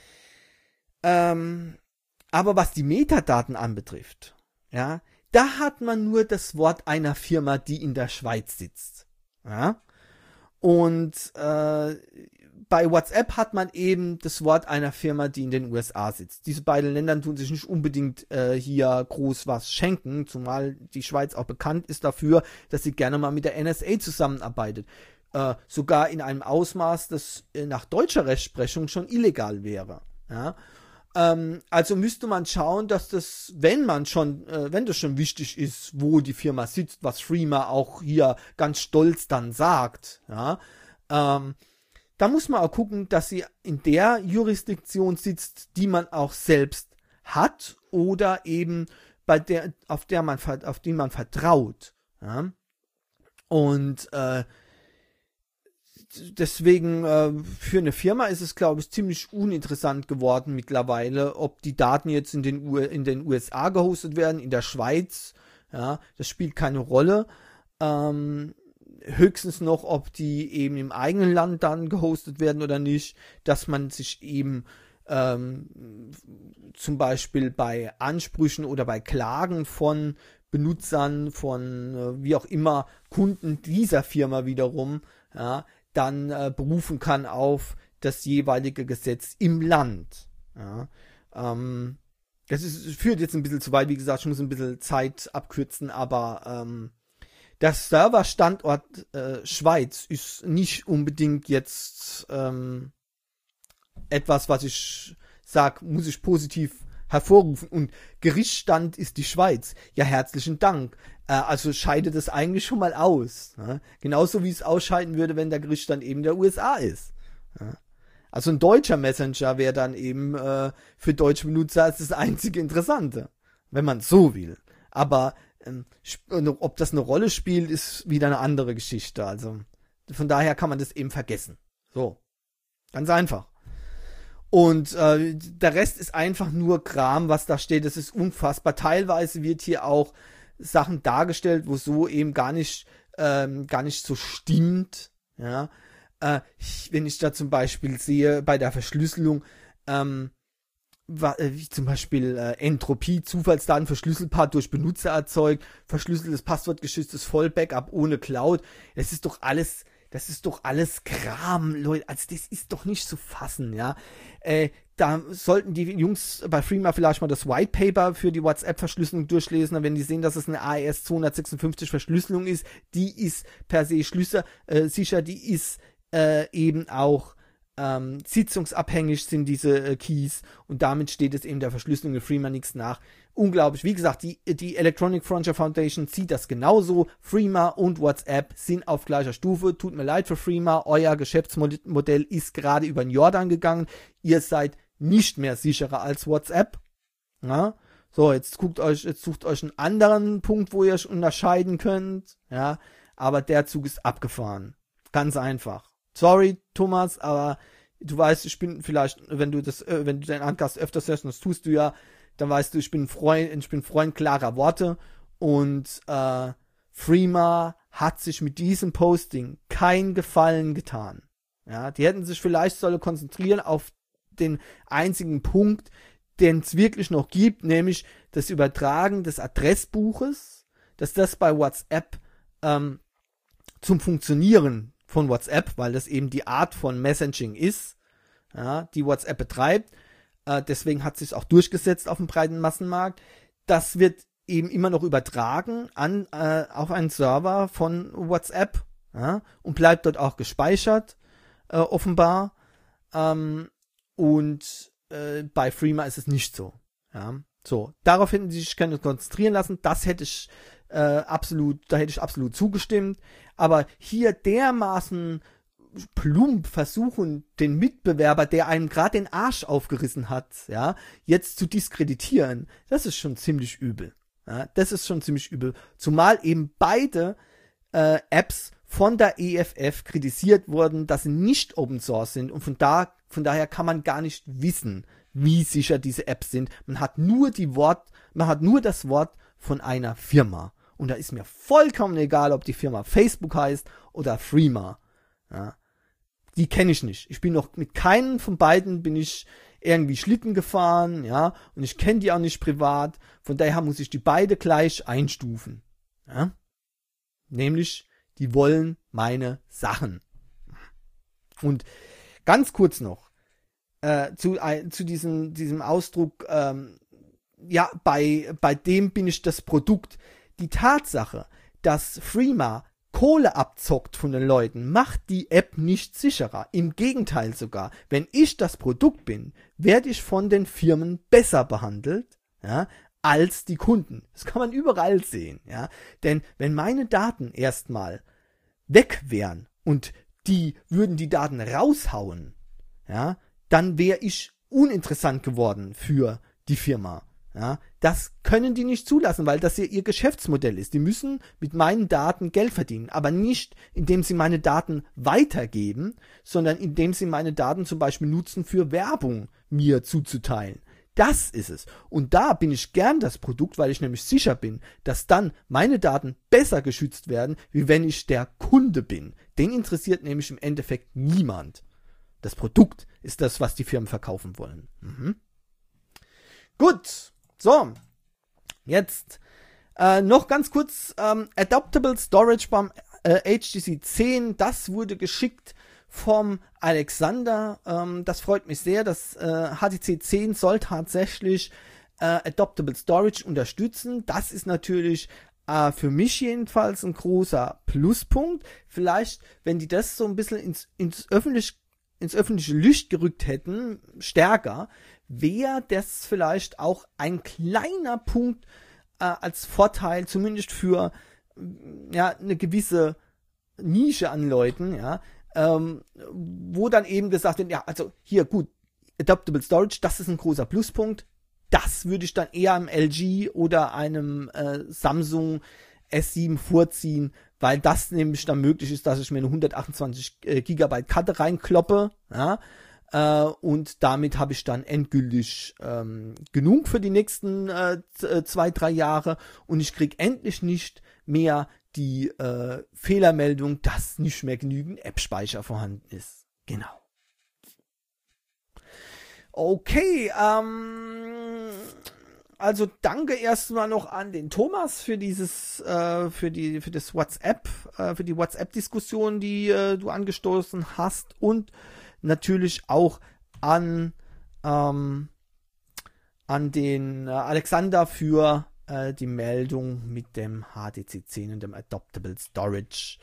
[SPEAKER 1] Ähm, aber was die Metadaten anbetrifft, ja, da hat man nur das Wort einer Firma, die in der Schweiz sitzt. Ja, und äh, bei WhatsApp hat man eben das Wort einer Firma, die in den U S A sitzt. Diese beiden Länder tun sich nicht unbedingt äh, hier groß was schenken, zumal die Schweiz auch bekannt ist dafür, dass sie gerne mal mit der N S A zusammenarbeitet. Äh, sogar in einem Ausmaß, das äh, nach deutscher Rechtsprechung schon illegal wäre. Ja? Ähm, also müsste man schauen, dass das, wenn man schon, äh, wenn das schon wichtig ist, wo die Firma sitzt, was Threema auch hier ganz stolz dann sagt, ja, ähm, da muss man auch gucken, dass sie in der Jurisdiktion sitzt, die man auch selbst hat, oder eben bei der, auf der man, auf die man vertraut. Ja? Und äh, deswegen äh, für eine Firma ist es, glaube ich, ziemlich uninteressant geworden mittlerweile, ob die Daten jetzt in den, U in den U S A gehostet werden, in der Schweiz. Ja, das spielt keine Rolle. Ähm, höchstens noch, ob die eben im eigenen Land dann gehostet werden oder nicht, dass man sich eben ähm, zum Beispiel bei Ansprüchen oder bei Klagen von Benutzern, von äh, wie auch immer Kunden dieser Firma wiederum, ja, dann äh, berufen kann auf das jeweilige Gesetz im Land. Ja, ähm, das ist, führt jetzt ein bisschen zu weit, wie gesagt, ich muss ein bisschen Zeit abkürzen, aber ähm, der Serverstandort äh, Schweiz ist nicht unbedingt jetzt ähm, etwas, was ich sage, muss ich positiv hervorrufen. Und Gerichtsstand ist die Schweiz. Ja, herzlichen Dank. Äh, also scheidet es eigentlich schon mal aus. Ne? Genauso wie es ausscheiden würde, wenn der Gerichtsstand eben der U S A ist. Ja? Also ein deutscher Messenger wäre dann eben äh, für deutsche Benutzer das einzige Interessante, wenn man so will. Aber ähm, ob das eine Rolle spielt, ist wieder eine andere Geschichte. Also von daher kann man das eben vergessen. So, ganz einfach. Und äh, der Rest ist einfach nur Kram, was da steht. Das ist unfassbar. Teilweise wird hier auch Sachen dargestellt, wo so eben gar nicht, ähm, gar nicht so stimmt. Ja, äh, ich, wenn ich da zum Beispiel sehe bei der Verschlüsselung, ähm, wie zum Beispiel äh, Entropie, Zufallsdaten, Verschlüsselpaar durch Benutzer erzeugt, verschlüsseltes Passwort, geschütztes Vollbackup ohne Cloud. Das ist doch alles, das ist doch alles Kram, Leute. Also das ist doch nicht zu fassen, ja. Äh, da sollten die Jungs bei Freema vielleicht mal das White Paper für die WhatsApp-Verschlüsselung durchlesen, wenn die sehen, dass es eine A E S zweihundertsechsundfünfzig Verschlüsselung ist. Die ist per se Schlüssel, äh, sicher, die ist äh, eben auch Ähm, sitzungsabhängig sind diese äh, Keys und damit steht es eben der Verschlüsselung in Freema nichts nach. Unglaublich. Wie gesagt, die, die Electronic Frontier Foundation sieht das genauso. Freema und WhatsApp sind auf gleicher Stufe. Tut mir leid für Freema. Euer Geschäftsmodell ist gerade über den Jordan gegangen. Ihr seid nicht mehr sicherer als WhatsApp. Ja? So, jetzt guckt euch, jetzt sucht euch einen anderen Punkt, wo ihr euch unterscheiden könnt. Ja, aber der Zug ist abgefahren. Ganz einfach. Sorry, Thomas, aber du weißt, ich bin vielleicht, wenn du das, äh, wenn du deinen Podcast öfters hörst, und das tust du ja, dann weißt du, ich bin Freund, ich bin Freund klarer Worte und äh, Freema hat sich mit diesem Posting kein Gefallen getan. Ja, die hätten sich vielleicht sollen konzentrieren auf den einzigen Punkt, den es wirklich noch gibt, nämlich das Übertragen des Adressbuches, dass das bei WhatsApp ähm, zum Funktionieren von WhatsApp, weil das eben die Art von Messaging ist, ja, die WhatsApp betreibt. Äh, deswegen hat es sich auch durchgesetzt auf dem breiten Massenmarkt. Das wird eben immer noch übertragen an äh, auf einen Server von WhatsApp, ja, und bleibt dort auch gespeichert, äh, offenbar. Ähm, und äh, bei Freema ist es nicht so. Ja. So, darauf hätten sie sich gerne konzentrieren lassen. Das hätte ich äh, absolut, da hätte ich absolut zugestimmt. Aber hier dermaßen plump versuchen, den Mitbewerber, der einem gerade den Arsch aufgerissen hat, ja, jetzt zu diskreditieren, das ist schon ziemlich übel. Ja, das ist schon ziemlich übel. Zumal eben beide äh, Apps von der E F F kritisiert wurden, dass sie nicht Open Source sind und von da, von daher kann man gar nicht wissen, wie sicher diese Apps sind. Man hat nur die Wort, man hat nur das Wort von einer Firma. Und da ist mir vollkommen egal, ob die Firma Facebook heißt oder Freema. Ja. Die kenne ich nicht. Ich bin noch mit keinem von beiden bin ich irgendwie Schlitten gefahren, ja, und ich kenne die auch nicht privat. Von daher muss ich die beide gleich einstufen. Ja. Nämlich, die wollen meine Sachen. Und ganz kurz noch äh, zu, äh, zu diesem, diesem Ausdruck, ähm, ja, bei, bei dem bin ich das Produkt. Die Tatsache, dass Freema Kohle abzockt von den Leuten, macht die App nicht sicherer. Im Gegenteil sogar. Wenn ich das Produkt bin, werde ich von den Firmen besser behandelt, ja, als die Kunden. Das kann man überall sehen, ja. Denn wenn meine Daten erstmal weg wären und die würden die Daten raushauen, ja, dann wäre ich uninteressant geworden für die Firma. Ja, das können die nicht zulassen, weil das ja ihr Geschäftsmodell ist. Die müssen mit meinen Daten Geld verdienen, aber nicht, indem sie meine Daten weitergeben, sondern indem sie meine Daten zum Beispiel nutzen für Werbung mir zuzuteilen. Das ist es. Und da bin ich gern das Produkt, weil ich nämlich sicher bin, dass dann meine Daten besser geschützt werden, wie wenn ich der Kunde bin. Den interessiert nämlich im Endeffekt niemand. Das Produkt ist das, was die Firmen verkaufen wollen. Mhm. Gut. So, jetzt äh, noch ganz kurz, ähm, Adaptable Storage beim äh, H T C zehn, das wurde geschickt vom Alexander, ähm, das freut mich sehr, das äh, H T C zehn soll tatsächlich äh, Adaptable Storage unterstützen, das ist natürlich äh, für mich jedenfalls ein großer Pluspunkt, vielleicht, wenn die das so ein bisschen ins, ins öffentlich ins öffentliche Licht gerückt hätten, stärker, wäre das vielleicht auch ein kleiner Punkt äh, als Vorteil, zumindest für ja eine gewisse Nische an Leuten, ja, ähm, wo dann eben gesagt wird, ja, also hier gut, Adaptable Storage, das ist ein großer Pluspunkt, das würde ich dann eher einem L G oder einem äh, Samsung S sieben vorziehen, weil das nämlich dann möglich ist, dass ich mir eine hundertachtundzwanzig Gigabyte Karte reinkloppe, ja, äh, und damit habe ich dann endgültig ähm, genug für die nächsten äh, zwei, drei Jahre und ich kriege endlich nicht mehr die äh, Fehlermeldung, dass nicht mehr genügend App-Speicher vorhanden ist. Genau. Okay, ähm... also danke erstmal noch an den Thomas für dieses, äh, für die, für das WhatsApp, äh, für die WhatsApp-Diskussion, die äh, du angestoßen hast und natürlich auch an, ähm, an den äh, Alexander für äh, die Meldung mit dem H T C zehn und dem Adaptable Storage.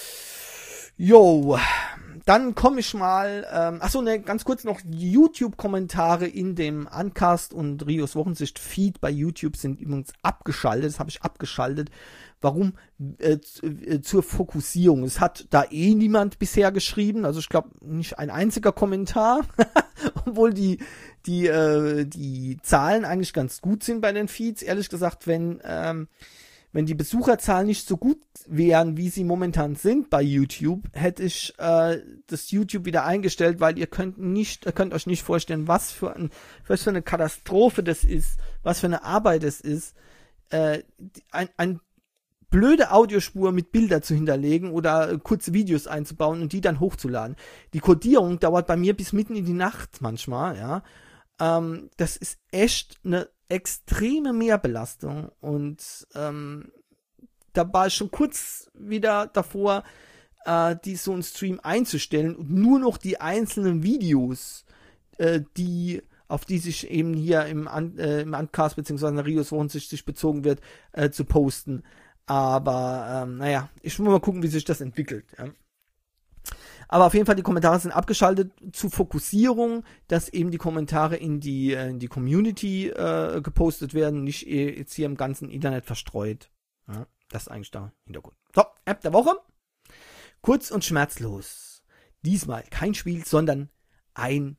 [SPEAKER 1] Jo, dann komme ich mal, ähm, achso, ne, ganz kurz noch, YouTube-Kommentare in dem Uncast und Rios Wochensicht-Feed bei YouTube sind übrigens abgeschaltet, das habe ich abgeschaltet. Warum? Äh, äh, zur Fokussierung. Es hat da eh niemand bisher geschrieben, also ich glaube nicht ein einziger Kommentar, obwohl die, die, äh, die Zahlen eigentlich ganz gut sind bei den Feeds, ehrlich gesagt, wenn, ähm, wenn die Besucherzahlen nicht so gut wären, wie sie momentan sind bei YouTube, hätte ich äh, das YouTube wieder eingestellt, weil ihr könnt nicht, ihr könnt euch nicht vorstellen, was für, ein, was für eine Katastrophe das ist, was für eine Arbeit es ist, äh, ein, ein blöde Audiospur mit Bilder zu hinterlegen oder äh, kurze Videos einzubauen und die dann hochzuladen. Die Codierung dauert bei mir bis mitten in die Nacht manchmal, ja. Ähm, das ist echt eine extreme Mehrbelastung und ähm, da war ich schon kurz wieder davor, äh, die so einen Stream einzustellen und nur noch die einzelnen Videos, äh, die auf die sich eben hier im, äh, im Uncast bzw. in der Rios Wochensicht sich bezogen wird, äh, zu posten. Aber ähm, naja, ich muss mal gucken, wie sich das entwickelt. Ja. Aber auf jeden Fall, die Kommentare sind abgeschaltet zur Fokussierung, dass eben die Kommentare in die, in die Community äh, gepostet werden, nicht jetzt hier im ganzen Internet verstreut. Ja, das ist eigentlich der Hintergrund. So, App der Woche. Kurz und schmerzlos. Diesmal kein Spiel, sondern ein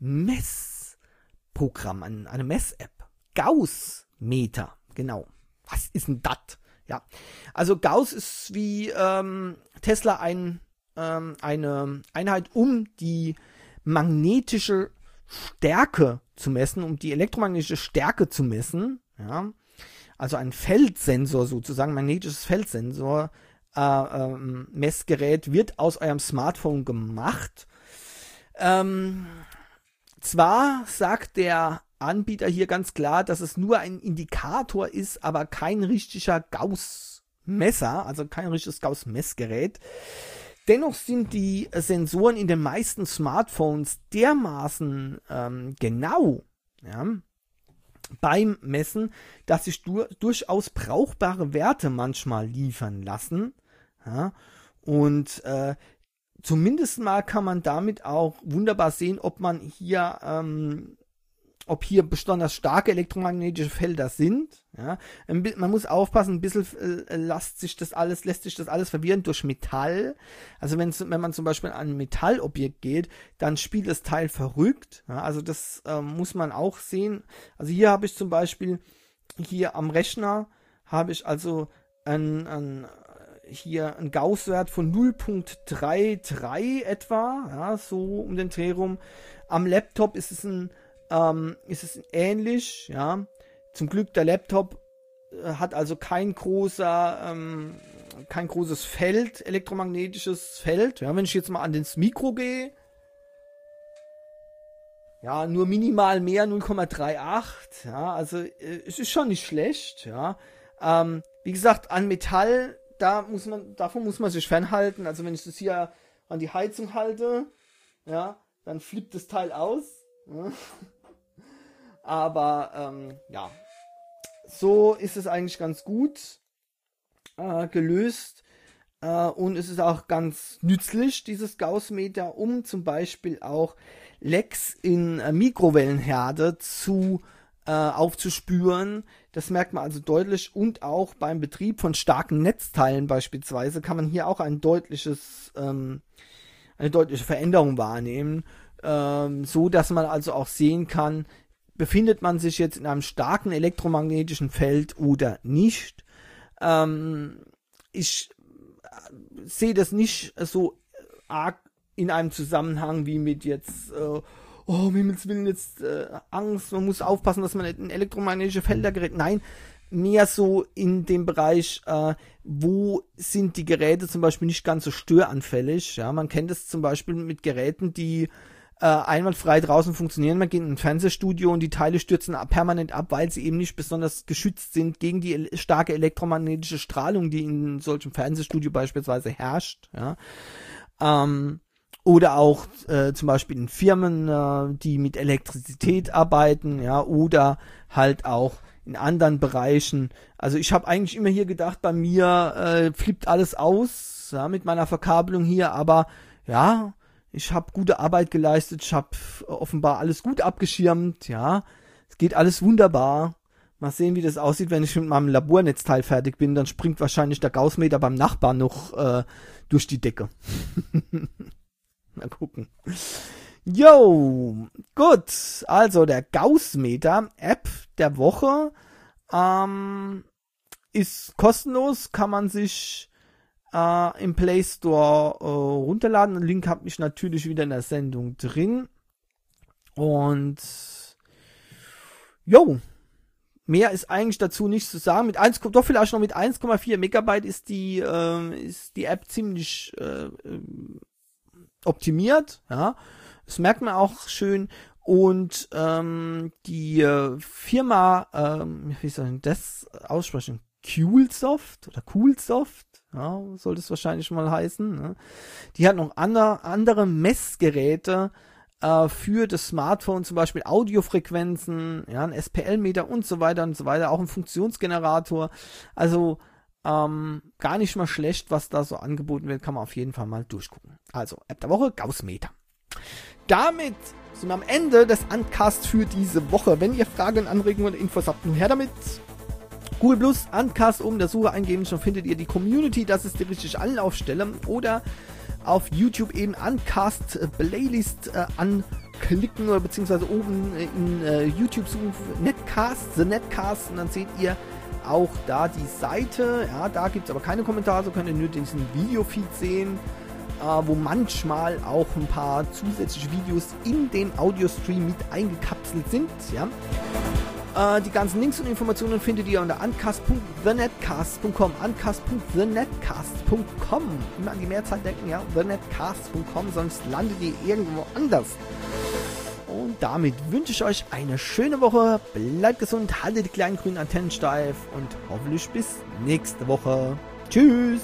[SPEAKER 1] Messprogramm, eine Mess-App. Gauss-Meter, genau. Was ist denn das? Ja, also Gauss ist wie ähm, Tesla ein eine Einheit, um die magnetische Stärke zu messen, um die elektromagnetische Stärke zu messen, ja, also ein Feldsensor sozusagen, magnetisches Feldsensor, äh, ähm, Messgerät wird aus eurem Smartphone gemacht. Ähm, zwar sagt der Anbieter hier ganz klar, dass es nur ein Indikator ist, aber kein richtiger Gauss-Messer, also kein richtiges Gauss-Messgerät. Dennoch sind die Sensoren in den meisten Smartphones dermaßen ähm, genau, ja, beim Messen, dass sich du- durchaus brauchbare Werte manchmal liefern lassen. Ja, und äh, zumindest mal kann man damit auch wunderbar sehen, ob man hier ähm, ob hier besonders starke elektromagnetische Felder sind. Ja. Man muss aufpassen, ein bisschen äh, lässt sich das alles, lässt sich das alles verwirren durch Metall. Also wenn man zum Beispiel an ein Metallobjekt geht, dann spielt das Teil verrückt. Ja. Also das äh, muss man auch sehen. Also hier habe ich zum Beispiel, hier am Rechner habe ich also ein, ein hier ein Gauss-Wert von null Komma dreiunddreißig etwa, ja, so um den Dreh rum. Am Laptop ist es ein Ähm, ist es ähnlich, ja. Zum Glück der Laptop äh, hat also kein großer, ähm, kein großes Feld, elektromagnetisches Feld. Ja, wenn ich jetzt mal an das Mikro gehe, ja, nur minimal mehr, null Komma achtunddreißig, ja, also äh, es ist schon nicht schlecht, ja. Ähm, wie gesagt, an Metall, da muss man, davon muss man sich fernhalten. Also wenn ich das hier an die Heizung halte, ja, dann flippt das Teil aus. Ja. Aber ähm, ja, so ist es eigentlich ganz gut äh, gelöst äh, und es ist auch ganz nützlich, dieses Gaussmeter, um zum Beispiel auch Lecks in äh, Mikrowellenherde zu äh, aufzuspüren. Das merkt man also deutlich, und auch beim Betrieb von starken Netzteilen beispielsweise kann man hier auch ein deutliches, ähm, eine deutliche Veränderung wahrnehmen, ähm, so dass man also auch sehen kann, befindet man sich jetzt in einem starken elektromagnetischen Feld oder nicht. Ähm, ich sehe das nicht so arg in einem Zusammenhang wie mit jetzt, äh, oh, um Himmels Willen, jetzt äh, Angst, man muss aufpassen, dass man nicht in elektromagnetische Felder gerät. Nein, mehr so in dem Bereich, äh, wo sind die Geräte zum Beispiel nicht ganz so störanfällig. Ja, man kennt es zum Beispiel mit Geräten, die Äh, einwandfrei draußen funktionieren. Man geht in ein Fernsehstudio und die Teile stürzen permanent ab, weil sie eben nicht besonders geschützt sind gegen die ele- starke elektromagnetische Strahlung, die in solchem Fernsehstudio beispielsweise herrscht. Ja. Ähm, oder auch äh, zum Beispiel in Firmen, äh, die mit Elektrizität arbeiten, ja, oder halt auch in anderen Bereichen. Also ich habe eigentlich immer hier gedacht, bei mir äh, flippt alles aus, ja, mit meiner Verkabelung hier, aber ja, ich habe gute Arbeit geleistet, ich habe offenbar alles gut abgeschirmt, ja, es geht alles wunderbar. Mal sehen, wie das aussieht, wenn ich mit meinem Labornetzteil fertig bin, dann springt wahrscheinlich der Gaussmeter beim Nachbarn noch äh, durch die Decke. Mal gucken. Jo, gut, also der Gaussmeter, App der Woche, ähm, ist kostenlos, kann man sich Uh, im Play Store uh, runterladen. Den Link habe ich natürlich wieder in der Sendung drin. Und jo, mehr ist eigentlich dazu nicht zu sagen. Mit eins, doch vielleicht noch mit eins Komma vier Megabyte ist die äh, ist die App ziemlich äh, optimiert. Ja, das merkt man auch schön. Und ähm, die äh, Firma, ähm, wie soll ich das aussprechen? Coolsoft oder Coolsoft, ja, sollte es wahrscheinlich mal heißen. Ne? Die hat noch andere, andere Messgeräte äh, für das Smartphone, zum Beispiel Audiofrequenzen, ja, ein S P L-Meter und so weiter und so weiter, auch ein Funktionsgenerator. Also ähm, gar nicht mal schlecht, was da so angeboten wird, kann man auf jeden Fall mal durchgucken. Also App der Woche, Gaussmeter. Damit sind wir am Ende des Uncast für diese Woche. Wenn ihr Fragen, Anregungen oder Infos habt, nun her damit. Google Plus, Uncast oben in der Suche eingeben, schon findet ihr die Community, das ist die richtige Anlaufstelle. Oder auf YouTube eben Uncast Playlist äh, anklicken oder beziehungsweise oben in äh, YouTube suchen Netcast, The Netcast, und dann seht ihr auch da die Seite. Ja, da gibt es aber keine Kommentare, so könnt ihr nur diesen Videofeed sehen, äh, wo manchmal auch ein paar zusätzliche Videos in dem Audiostream mit eingekapselt sind. Ja. Die ganzen Links und Informationen findet ihr unter uncast punkt the netcast punkt com, uncast punkt the netcast punkt com. Immer an die Mehrzahl denken, ja, the netcast punkt com, sonst landet ihr irgendwo anders. Und damit wünsche ich euch eine schöne Woche, bleibt gesund, haltet die kleinen grünen Antennen steif und hoffentlich bis nächste Woche. Tschüss!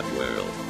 [SPEAKER 2] that world.